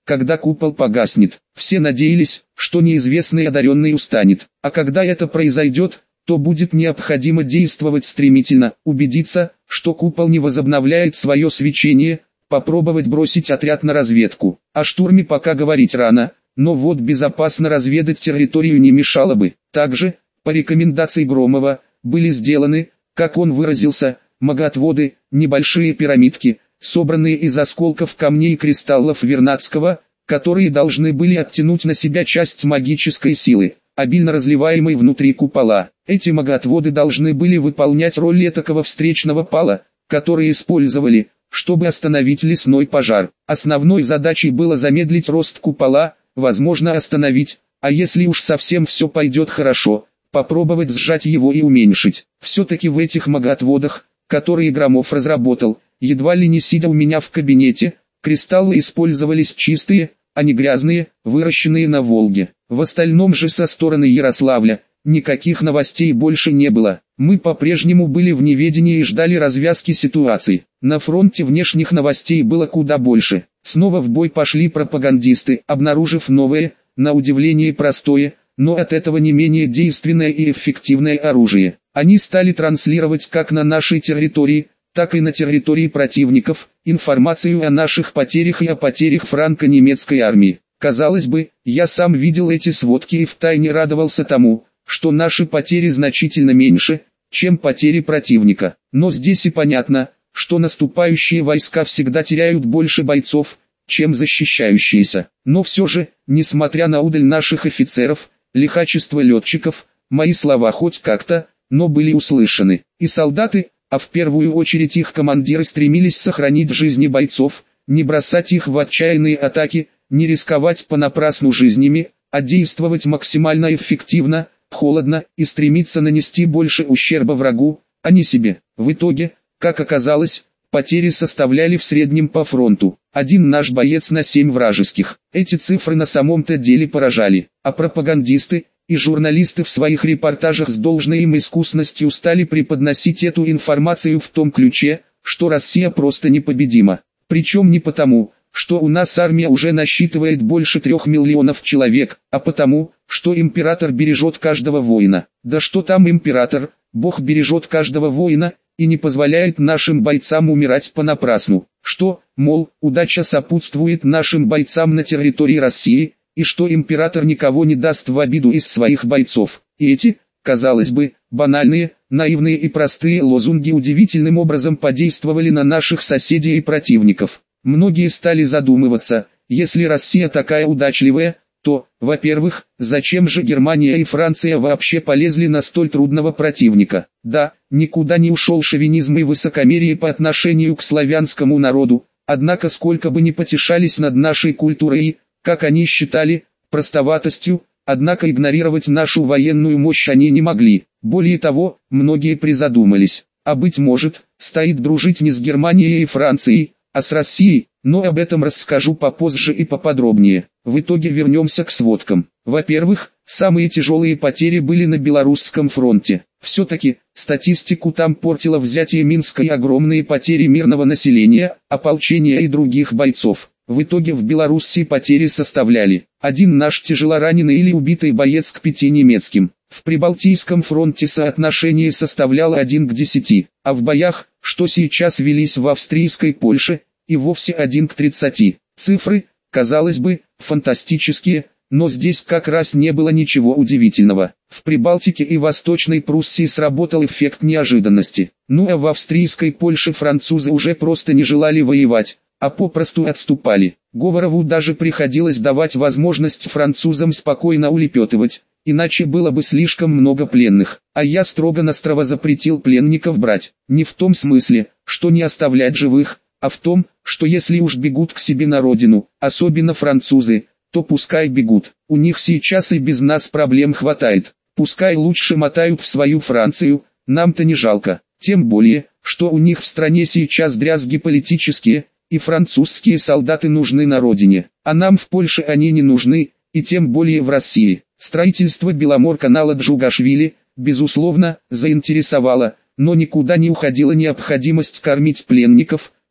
когда купол погаснет. Все надеялись, что неизвестный одаренный устанет. А когда это произойдет, то будет необходимо действовать стремительно, убедиться, что купол не возобновляет свое свечение, попробовать бросить отряд на разведку. О штурме пока говорить рано, но вот безопасно разведать территорию не мешало бы. Также, по рекомендации Громова, были сделаны, как он выразился, магоотводы, небольшие пирамидки, собранные из осколков камней и кристаллов Вернадского, которые должны были оттянуть на себя часть магической силы, обильно разливаемой внутри купола. Эти магоотводы должны были выполнять роль этакого встречного пала, который использовали, чтобы остановить лесной пожар. Основной задачей было замедлить рост купола, возможно остановить, а если уж совсем все пойдет хорошо, попробовать сжать его и уменьшить. Все-таки в этих магоотводах, которые Громов разработал, едва ли не сидя у меня в кабинете, кристаллы использовались чистые, а не грязные, выращенные на Волге. В остальном же со стороны Ярославля, никаких новостей больше не было. Мы по-прежнему были в неведении и ждали развязки ситуации. На фронте внешних новостей было куда больше. Снова в бой пошли пропагандисты, обнаружив новое, на удивление простое, но от этого не менее действенное и эффективное оружие. Они стали транслировать как на нашей территории, так и на территории противников, информацию о наших потерях и о потерях франко-немецкой армии. Казалось бы, я сам видел эти сводки и втайне радовался тому, что наши потери значительно меньше, чем потери противника. Но здесь и понятно, что наступающие войска всегда теряют больше бойцов, чем защищающиеся. Но все же, несмотря на удаль наших офицеров, лихачество летчиков, мои слова хоть как-то, но были услышаны. И солдаты, а в первую очередь их командиры стремились сохранить жизни бойцов, не бросать их в отчаянные атаки, не рисковать понапрасну жизнями, а действовать максимально эффективно, холодно и стремиться нанести больше ущерба врагу, а не себе. В итоге, как оказалось, потери составляли в среднем по фронту 1 наш боец на 7 вражеских. Эти цифры на самом-то деле поражали, а пропагандисты и журналисты в своих репортажах с должной им искусностью стали преподносить эту информацию в том ключе, что Россия просто непобедима. Причем не потому, что у нас армия уже насчитывает больше 3 миллионов человек, а потому, что император бережет каждого воина. Да что там император, Бог бережет каждого воина и не позволяет нашим бойцам умирать понапрасну. Что, мол, удача сопутствует нашим бойцам на территории России, и что император никого не даст в обиду из своих бойцов. И эти, казалось бы, банальные, наивные и простые лозунги удивительным образом подействовали на наших соседей и противников. Многие стали задумываться, если Россия такая удачливая, то, во-первых, зачем же Германия и Франция вообще полезли на столь трудного противника? Да, никуда не ушел шовинизм и высокомерие по отношению к славянскому народу, однако сколько бы ни потешались над нашей культурой и, как они считали, простоватостью, однако игнорировать нашу военную мощь они не могли. Более того, многие призадумались, а быть может, стоит дружить не с Германией и Францией, а с Россией, но об этом расскажу попозже и поподробнее. В итоге вернемся к сводкам. Во-первых, самые тяжелые потери были на Белорусском фронте. Все-таки, статистику там портило взятие Минска и огромные потери мирного населения, ополчения и других бойцов. В итоге в Белоруссии потери составляли 1 наш тяжелораненый или убитый боец к 5 немецким. В Прибалтийском фронте соотношение составляло 1 к 10, а в боях, что сейчас велись в австрийской Польше, и вовсе 1 к 30. Цифры, казалось бы, фантастические, но здесь как раз не было ничего удивительного. В Прибалтике и Восточной Пруссии сработал эффект неожиданности. Ну а в австрийской Польше французы уже просто не желали воевать, а попросту отступали. Говорову даже приходилось давать возможность французам спокойно улепетывать, иначе было бы слишком много пленных. А я строго-настрого запретил пленников брать. Не в том смысле, что не оставлять живых, а в том, что если уж бегут к себе на родину, особенно французы, то пускай бегут. У них сейчас и без нас проблем хватает. Пускай лучше мотают в свою Францию, нам-то не жалко. Тем более, что у них в стране сейчас дрязги политические, и французские солдаты нужны на родине. А нам в Польше они не нужны, и тем более в России. Строительство Беломор-канала Джугашвили, безусловно, заинтересовало, но никуда не уходила необходимость кормить пленников,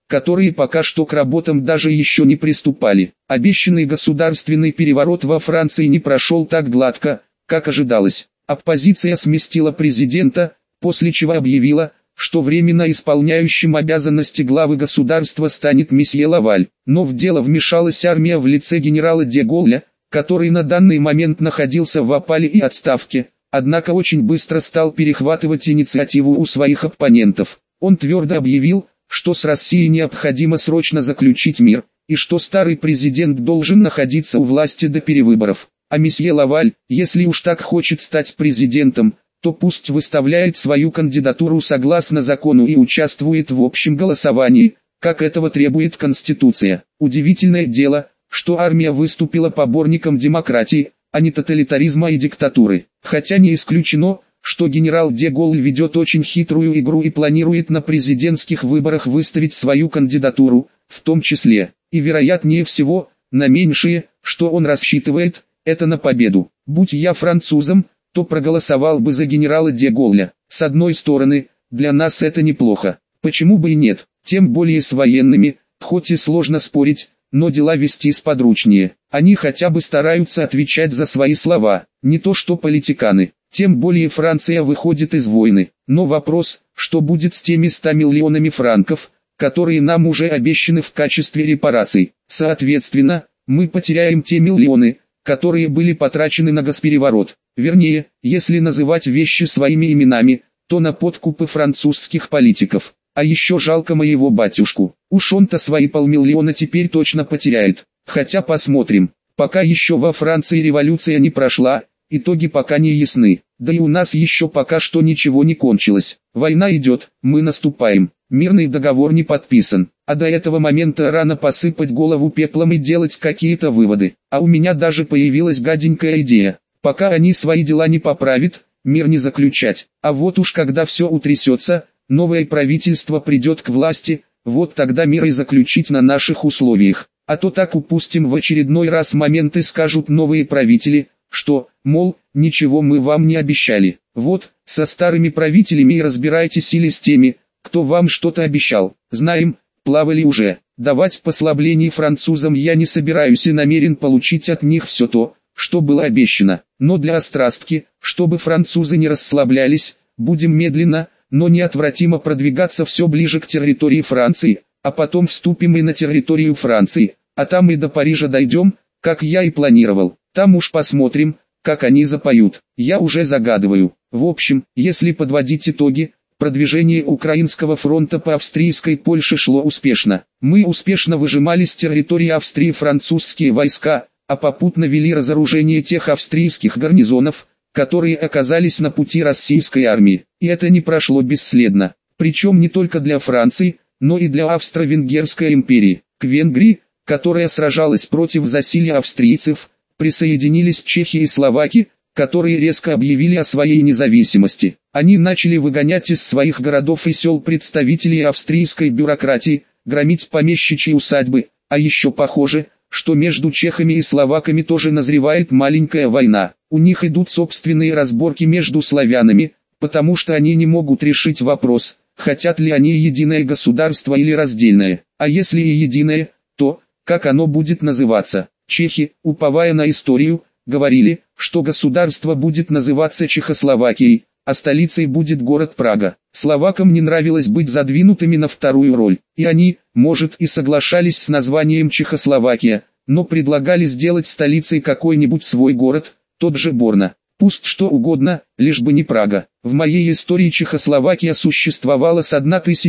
которые пока что к работам даже еще не приступали. Обещанный государственный переворот во Франции не прошел так гладко, как ожидалось. Оппозиция сместила президента, после чего объявила, что временно исполняющим обязанности главы государства станет месье Лаваль. Но в дело вмешалась армия в лице генерала де Голля, который на данный момент находился в опале и отставке, однако очень быстро стал перехватывать инициативу у своих оппонентов. Он твердо объявил, что с Россией необходимо срочно заключить мир, и что старый президент должен находиться у власти до перевыборов. А месье Лаваль, если уж так хочет стать президентом, то пусть выставляет свою кандидатуру согласно закону и участвует в общем голосовании, как этого требует Конституция. Удивительное дело, что армия выступила поборником демократии, а не тоталитаризма и диктатуры. Хотя не исключено, что генерал де Голль ведет очень хитрую игру и планирует на президентских выборах выставить свою кандидатуру, в том числе, и вероятнее всего, на меньшее, что он рассчитывает, это на победу. Будь я французом, то проголосовал бы за генерала де Голля. С одной стороны, для нас это неплохо. Почему бы и нет? Тем более с военными, хоть и сложно спорить, но дела вести сподручнее. Они хотя бы стараются отвечать за свои слова, не то что политиканы. Тем более Франция выходит из войны. Но вопрос, что будет с теми 100 миллионами франков, которые нам уже обещаны в качестве репараций. Соответственно, мы потеряем те миллионы, которые были потрачены на госпереворот. Вернее, если называть вещи своими именами, то на подкупы французских политиков. А еще жалко моего батюшку. Уж он-то свои 500 000 теперь точно потеряет. Хотя посмотрим. Пока еще во Франции революция не прошла, итоги пока не ясны. Да и у нас еще пока что ничего не кончилось. Война идет, мы наступаем. Мирный договор не подписан. А до этого момента рано посыпать голову пеплом и делать какие-то выводы. А у меня даже появилась гаденькая идея. Пока они свои дела не поправят, мир не заключать. А вот уж когда все утрясется, новое правительство придет к власти, вот тогда мир и заключить на наших условиях. А то так упустим в очередной раз момент и скажут новые правители, что, мол, ничего мы вам не обещали. Вот, со старыми правителями и разбирайтесь или с теми, кто вам что-то обещал. Знаем, плавали уже. Давать послаблений французам я не собираюсь и намерен получить от них все то, что было обещано. Но для острастки, чтобы французы не расслаблялись, будем медленно, но неотвратимо продвигаться все ближе к территории Франции, а потом вступим и на территорию Франции, а там и до Парижа дойдем, как я и планировал. Там уж посмотрим, как они запоют. Я уже загадываю. В общем, если подводить итоги, продвижение Украинского фронта по австрийской Польше шло успешно. Мы успешно выжимали с территории Австрии французские войска, а попутно вели разоружение тех австрийских гарнизонов, которые оказались на пути российской армии. И это не прошло бесследно. Причем не только для Франции, но и для Австро-Венгерской империи. К Венгрии, которая сражалась против засилья австрийцев, присоединились чехи и словаки, которые резко объявили о своей независимости. Они начали выгонять из своих городов и сел представителей австрийской бюрократии, громить помещичьи усадьбы, а еще похоже, что между чехами и словаками тоже назревает маленькая война. У них идут собственные разборки между славянами, потому что они не могут решить вопрос, хотят ли они единое государство или раздельное. А если и единое, то, как оно будет называться? Чехи, уповая на историю, говорили, что государство будет называться Чехословакией, а столицей будет город Прага. Словакам не нравилось быть задвинутыми на вторую роль, и они, может, и соглашались с названием Чехословакия, но предлагали сделать столицей какой-нибудь свой город, тот же Борно. Пусть что угодно, лишь бы не Прага. В моей истории Чехословакия существовала с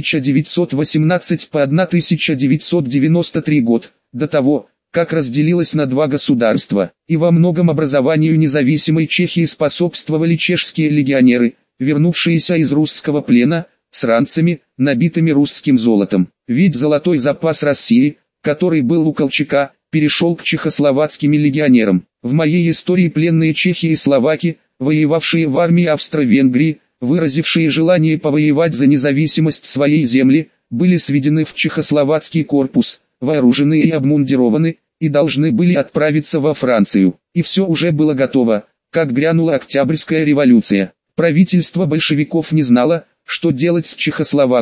1918 по 1993 год, до того, как разделилась на два государства, и во многом образованию независимой Чехии способствовали чешские легионеры, вернувшиеся из русского плена, с ранцами, набитыми русским золотом. Ведь золотой запас России, который был у Колчака, перешел к чехословацким легионерам. В моей истории пленные чехи и словаки, воевавшие в армии Австро-Венгрии, выразившие желание повоевать за независимость своей земли, были сведены в чехословацкий корпус, вооружены и обмундированы, и должны были отправиться во Францию. И все уже было готово, как грянула Октябрьская революция. Правительство большевиков не знало, что делать с чехословаками,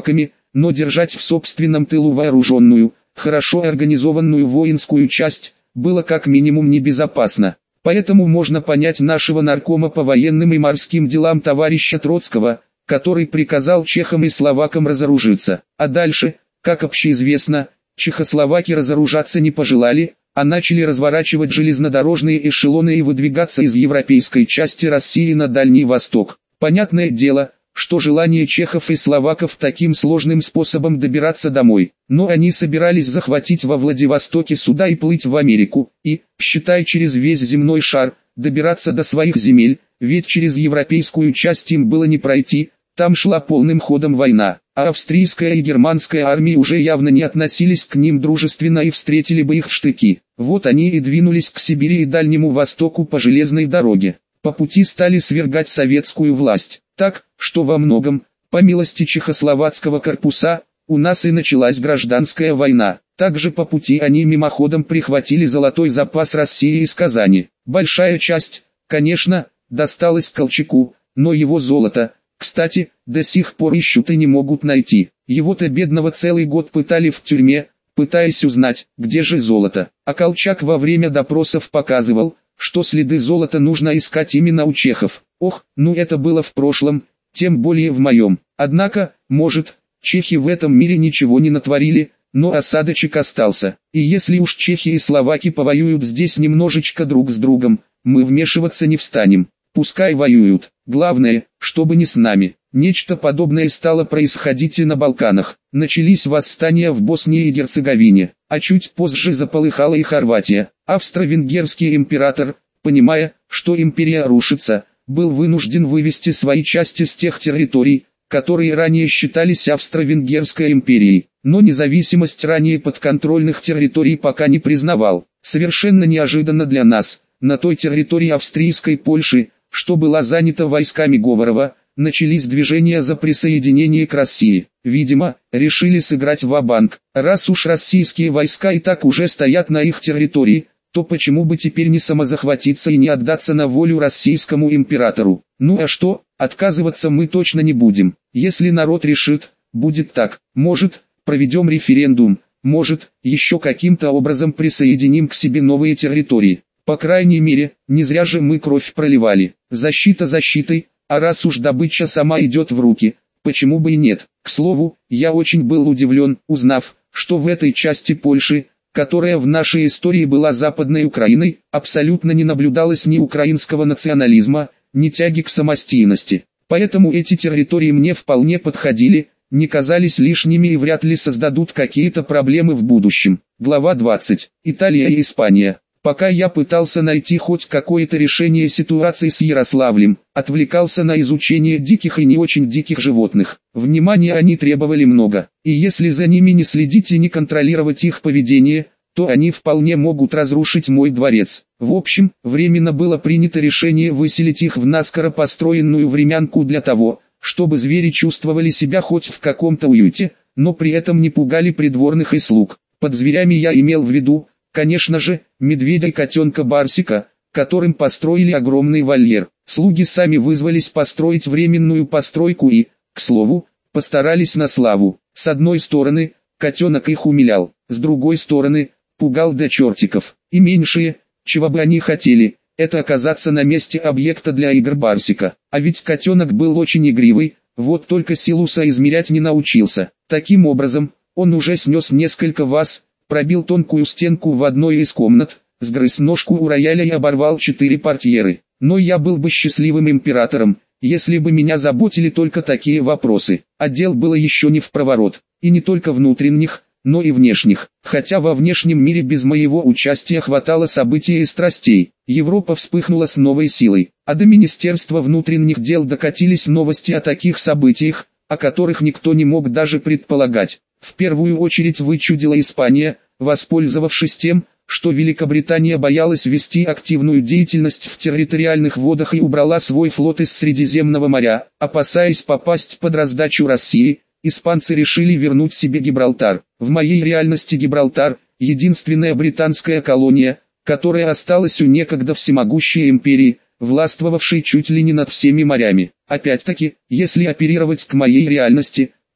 но держать в собственном тылу вооруженную, хорошо организованную воинскую часть, было как минимум небезопасно. Поэтому можно понять нашего наркома по военным и морским делам товарища Троцкого, который приказал чехам и словакам разоружиться. А дальше, как общеизвестно, чехословаки разоружаться не пожелали, а начали разворачивать железнодорожные эшелоны и выдвигаться из европейской части России на Дальний Восток. Понятное дело, что желание чехов и словаков таким сложным способом добираться домой, но они собирались захватить во Владивостоке суда и плыть в Америку, и, считай, через весь земной шар, добираться до своих земель, ведь через европейскую часть им было не пройти, там шла полным ходом война, а австрийская и германская армии уже явно не относились к ним дружественно и встретили бы их в штыки. Вот они и двинулись к Сибири и Дальнему Востоку по железной дороге. По пути стали свергать советскую власть, так, что во многом, по милости чехословацкого корпуса, у нас и началась гражданская война. Также по пути они мимоходом прихватили золотой запас России из Казани. Большая часть, конечно, досталась Колчаку, но его золото, кстати, до сих пор ищут и не могут найти. Его-то бедного целый год пытали в тюрьме, пытаясь узнать, где же золото. А Колчак во время допросов показывал, что следы золота нужно искать именно у чехов. Ох, ну это было в прошлом, тем более в моем. Однако, может, чехи в этом мире ничего не натворили, но осадочек остался. И если уж чехи и словаки повоюют здесь немножечко друг с другом, мы вмешиваться не встанем. Пускай воюют, главное, чтобы не с нами. Нечто подобное стало происходить и на Балканах. Начались восстания в Боснии и Герцеговине, а чуть позже заполыхала и Хорватия. Австро-венгерский император, понимая, что империя рушится, был вынужден вывести свои части с тех территорий, которые ранее считались Австро-венгерской империей, но независимость ранее подконтрольных территорий пока не признавал. Совершенно неожиданно для нас, на той территории австрийской Польши, что была занята войсками Говорова, начались движения за присоединение к России. Видимо, решили сыграть ва-банк. Раз уж российские войска и так уже стоят на их территории, то почему бы теперь не самозахватиться и не отдаться на волю российскому императору? Ну а что, отказываться мы точно не будем. Если народ решит, будет так. Может, проведем референдум, может, еще каким-то образом присоединим к себе новые территории. По крайней мере, не зря же мы кровь проливали. Защита защитой, а раз уж добыча сама идет в руки, почему бы и нет. К слову, я очень был удивлен, узнав, что в этой части Польши, которая в нашей истории была Западной Украиной, абсолютно не наблюдалось ни украинского национализма, ни тяги к самостийности. Поэтому эти территории мне вполне подходили, не казались лишними и вряд ли создадут какие-то проблемы в будущем. Глава 20. Италия и Испания. Пока я пытался найти хоть какое-то решение ситуации с Ярославлем, отвлекался на изучение диких и не очень диких животных. Внимания они требовали много, и если за ними не следить и не контролировать их поведение, то они вполне могут разрушить мой дворец. В общем, временно было принято решение выселить их в наскоро построенную времянку для того, чтобы звери чувствовали себя хоть в каком-то уюте, но при этом не пугали придворных и слуг. Под зверями я имел в виду, конечно же, медведя и котенка Барсика, которым построили огромный вольер. Слуги сами вызвались построить временную постройку и, к слову, постарались на славу. С одной стороны, котенок их умилял, с другой стороны, пугал до чертиков. И меньшее, чего бы они хотели, это оказаться на месте объекта для игр Барсика. А ведь котенок был очень игривый, вот только силу соизмерять не научился. Таким образом, он уже снес несколько ваз, пробил тонкую стенку в одной из комнат, сгрыз ножку у рояля и оборвал 4 портьеры. Но я был бы счастливым императором, если бы меня заботили только такие вопросы. А дел было еще не впроворот, и не только внутренних, но и внешних. Хотя во внешнем мире без моего участия хватало событий и страстей. Европа вспыхнула с новой силой, а до Министерства внутренних дел докатились новости о таких событиях, о которых никто не мог даже предполагать. В первую очередь вычудила Испания, воспользовавшись тем, что Великобритания боялась вести активную деятельность в территориальных водах и убрала свой флот из Средиземного моря. Опасаясь попасть под раздачу России, испанцы решили вернуть себе Гибралтар. В моей реальности Гибралтар – единственная британская колония, которая осталась у некогда всемогущей империи, властвовавшей чуть ли не над всеми морями. Опять-таки, если оперировать к моей реальности,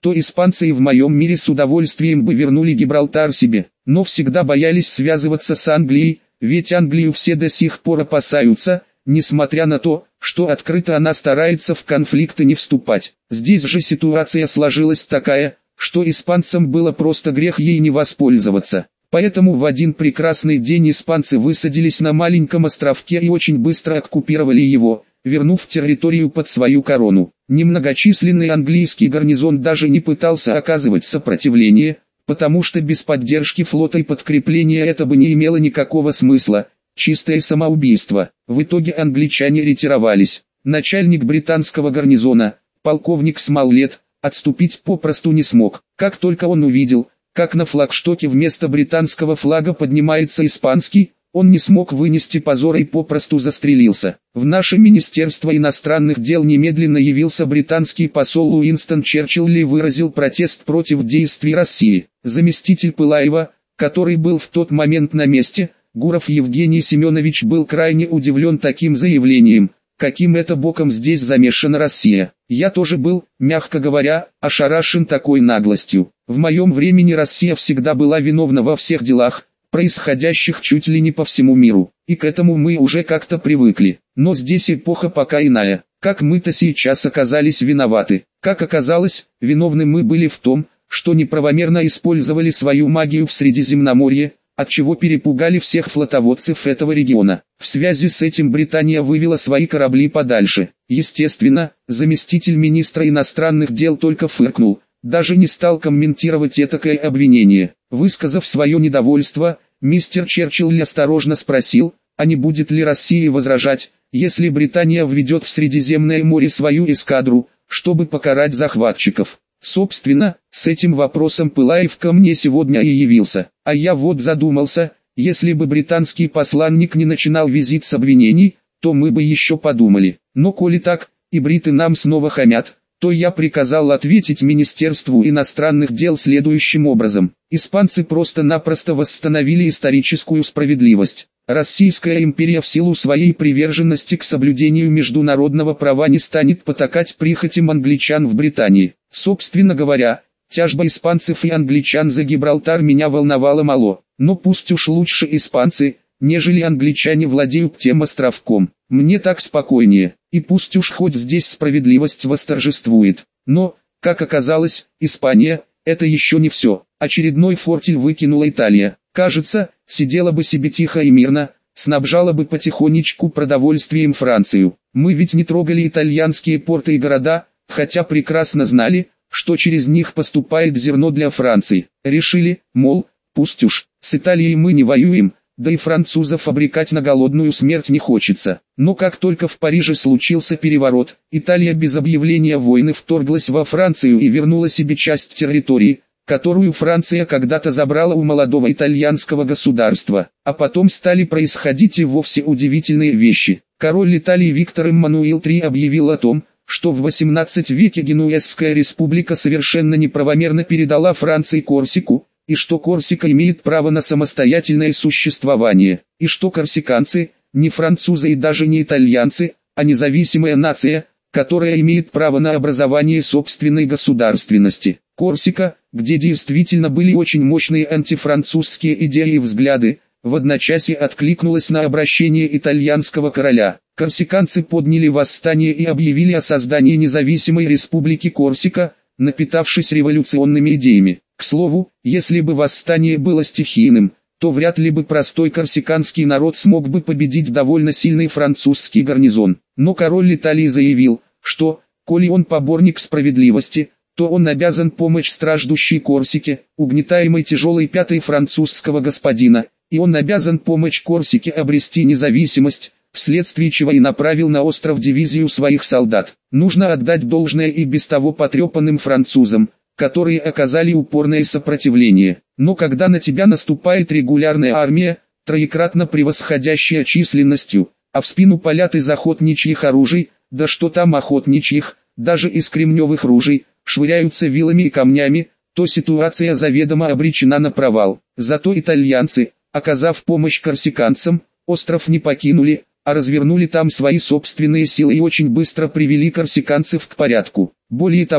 то испанцы и в моем мире с удовольствием бы вернули Гибралтар себе, но всегда боялись связываться с Англией, ведь Англию все до сих пор опасаются, несмотря на то, что открыто она старается в конфликты не вступать. Здесь же ситуация сложилась такая, что испанцам было просто грех ей не воспользоваться. Поэтому в один прекрасный день испанцы высадились на маленьком островке и очень быстро оккупировали его, вернув территорию под свою корону. Немногочисленный английский гарнизон даже не пытался оказывать сопротивление, потому что без поддержки флота и подкрепления это бы не имело никакого смысла. Чистое самоубийство. В итоге англичане ретировались. Начальник британского гарнизона, полковник Смоллет, отступить попросту не смог. Как только он увидел, как на флагштоке вместо британского флага поднимается испанский, он не смог вынести позора и попросту застрелился. В наше Министерство иностранных дел немедленно явился британский посол Уинстон Черчилль и выразил протест против действий России. Заместитель Пылаева, который был в тот момент на месте, Гуров Евгений Семенович, был крайне удивлен таким заявлением, каким это боком здесь замешана Россия. Я тоже был, мягко говоря, ошарашен такой наглостью. В моем времени Россия всегда была виновна во всех делах, происходящих чуть ли не по всему миру, и к этому мы уже как-то привыкли. Но здесь эпоха пока иная. Как мы-то сейчас оказались виноваты? Как оказалось, виновны мы были в том, что неправомерно использовали свою магию в Средиземноморье, отчего перепугали всех флотоводцев этого региона. В связи с этим Британия вывела свои корабли подальше. Естественно, заместитель министра иностранных дел только фыркнул, даже не стал комментировать этакое обвинение. Высказав свое недовольство, мистер Черчилль осторожно спросил, а не будет ли Россия возражать, если Британия введет в Средиземное море свою эскадру, чтобы покарать захватчиков. Собственно, с этим вопросом Пылаев ко мне сегодня и явился. А я вот задумался, если бы британский посланник не начинал визит с обвинений, то мы бы еще подумали. Но коли так, и бриты нам снова хамят, то я приказал ответить Министерству иностранных дел следующим образом. Испанцы просто-напросто восстановили историческую справедливость. Российская империя в силу своей приверженности к соблюдению международного права не станет потакать прихотям англичан в Британии. Собственно говоря, тяжба испанцев и англичан за Гибралтар меня волновала мало, но пусть уж лучше испанцы, нежели англичане владеют тем островком. Мне так спокойнее, и пусть уж хоть здесь справедливость восторжествует. Но, как оказалось, Испания – это еще не все. Очередной фортель выкинула Италия. Кажется, сидела бы себе тихо и мирно, снабжала бы потихонечку продовольствием Францию. Мы ведь не трогали итальянские порты и города, хотя прекрасно знали, что через них поступает зерно для Франции. Решили, мол, пусть уж, с Италией мы не воюем, да и французов обрекать на голодную смерть не хочется. Но как только в Париже случился переворот, Италия без объявления войны вторглась во Францию и вернула себе часть территории, которую Франция когда-то забрала у молодого итальянского государства. А потом стали происходить и вовсе удивительные вещи. Король Италии Виктор Эммануил III объявил о том, что в 18 веке Генуэзская республика совершенно неправомерно передала Франции Корсику, и что Корсика имеет право на самостоятельное существование, и что корсиканцы, не французы и даже не итальянцы, а независимая нация, которая имеет право на образование собственной государственности. Корсика, где действительно были очень мощные антифранцузские идеи и взгляды, в одночасье откликнулась на обращение итальянского короля. Корсиканцы подняли восстание и объявили о создании независимой республики Корсика, напитавшись революционными идеями. К слову, если бы восстание было стихийным, то вряд ли бы простой корсиканский народ смог бы победить довольно сильный французский гарнизон. Но король Италии заявил, что, коли он поборник справедливости, то он обязан помочь страждущей Корсике, угнетаемой тяжелой пятой французского господина, и он обязан помочь Корсике обрести независимость, вследствие чего и направил на остров дивизию своих солдат. Нужно отдать должное и без того потрепанным французам, которые оказали упорное сопротивление. Но когда на тебя наступает регулярная армия, троекратно превосходящая численностью, а в спину палят из охотничьих оружий, да что там охотничьих, даже из кремневых ружей, швыряются вилами и камнями, то ситуация заведомо обречена на провал. Зато итальянцы, оказав помощь корсиканцам, остров не покинули, а развернули там свои собственные силы и очень быстро привели корсиканцев к порядку. Более того,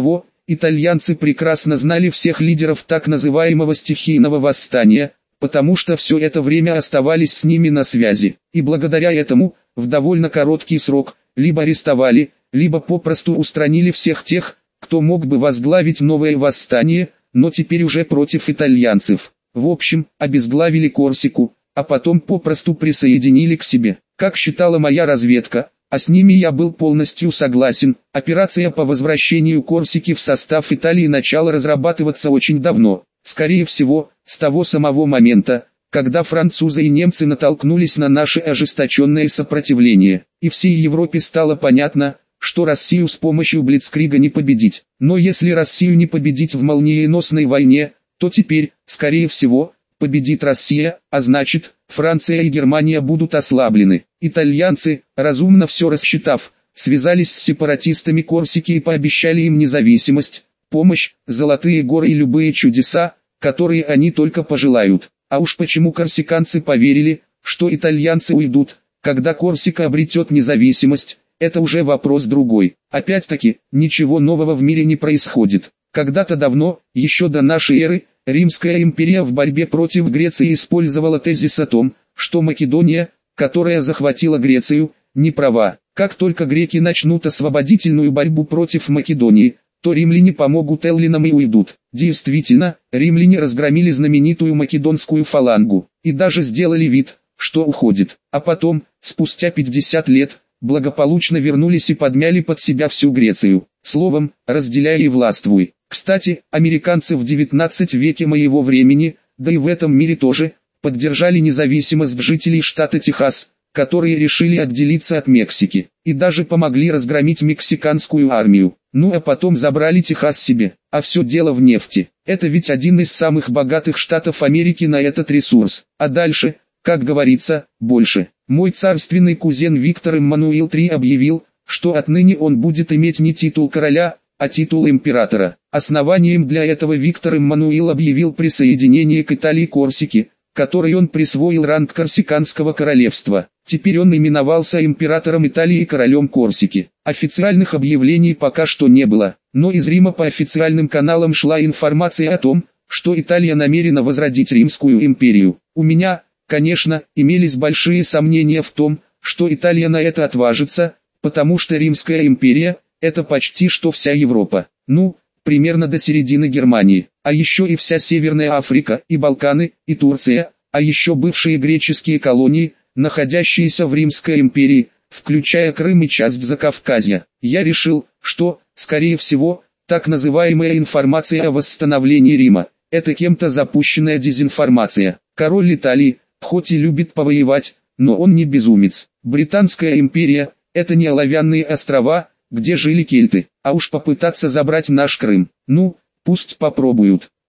итальянцы прекрасно знали всех лидеров так называемого стихийного восстания, потому что все это время оставались с ними на связи, и благодаря этому, в довольно короткий срок, либо арестовали, либо попросту устранили всех тех, кто мог бы возглавить новое восстание, но теперь уже против итальянцев. В общем, обезглавили Корсику, а потом попросту присоединили к себе. Как считала моя разведка, а с ними я был полностью согласен, операция по возвращению Корсики в состав Италии начала разрабатываться очень давно. Скорее всего, с того самого момента, когда французы и немцы натолкнулись на наше ожесточенное сопротивление, и всей Европе стало понятно, что Россию с помощью Блицкрига не победить. Но если Россию не победить в молниеносной войне, то теперь, скорее всего, победит Россия, а значит, Франция и Германия будут ослаблены. Итальянцы, разумно все рассчитав, связались с сепаратистами Корсики и пообещали им независимость, помощь, золотые горы и любые чудеса, которые они только пожелают. А уж почему корсиканцы поверили, что итальянцы уйдут, когда Корсика обретет независимость, это уже вопрос другой. Опять-таки, ничего нового в мире не происходит. Когда-то давно, еще до нашей эры, Римская империя в борьбе против Греции использовала тезис о том, что Македония, которая захватила Грецию, не права. Как только греки начнут освободительную борьбу против Македонии, то римляне помогут эллинам и уйдут. Действительно, римляне разгромили знаменитую македонскую фалангу, и даже сделали вид, что уходит. А потом, спустя 50 лет, благополучно вернулись и подмяли под себя всю Грецию. Словом, разделяй и властвуй. Кстати, американцы в 19 веке моего времени, да и в этом мире тоже, поддержали независимость жителей штата Техас, которые решили отделиться от Мексики, и даже помогли разгромить мексиканскую армию. Ну а потом забрали Техас себе. А все дело в нефти. Это ведь один из самых богатых штатов Америки на этот ресурс. А дальше, как говорится, больше. Мой царственный кузен Виктор Эммануил III объявил, что отныне он будет иметь не титул короля, а титул императора. Основанием для этого Виктор Эммануил объявил присоединение к Италии Корсики, которой он присвоил ранг Корсиканского королевства. Теперь он именовался императором Италии и королем Корсики. Официальных объявлений пока что не было, но из Рима по официальным каналам шла информация о том, что Италия намерена возродить Римскую империю. У меня, конечно, имелись большие сомнения в том, что Италия на это отважится, потому что Римская империя – это почти что вся Европа. Ну, примерно до середины Германии, а еще и вся Северная Африка, и Балканы, и Турция, а еще бывшие греческие колонии, находящиеся в Римской империи, включая Крым и часть Закавказья. Я решил, что, скорее всего, так называемая информация о восстановлении Рима – это кем-то запущенная дезинформация. Король Италии, хоть и любит повоевать, но он не безумец. Британская империя – это не оловянные острова, где жили кельты, а уж попытаться забрать наш Крым. Ну, пусть попробуют.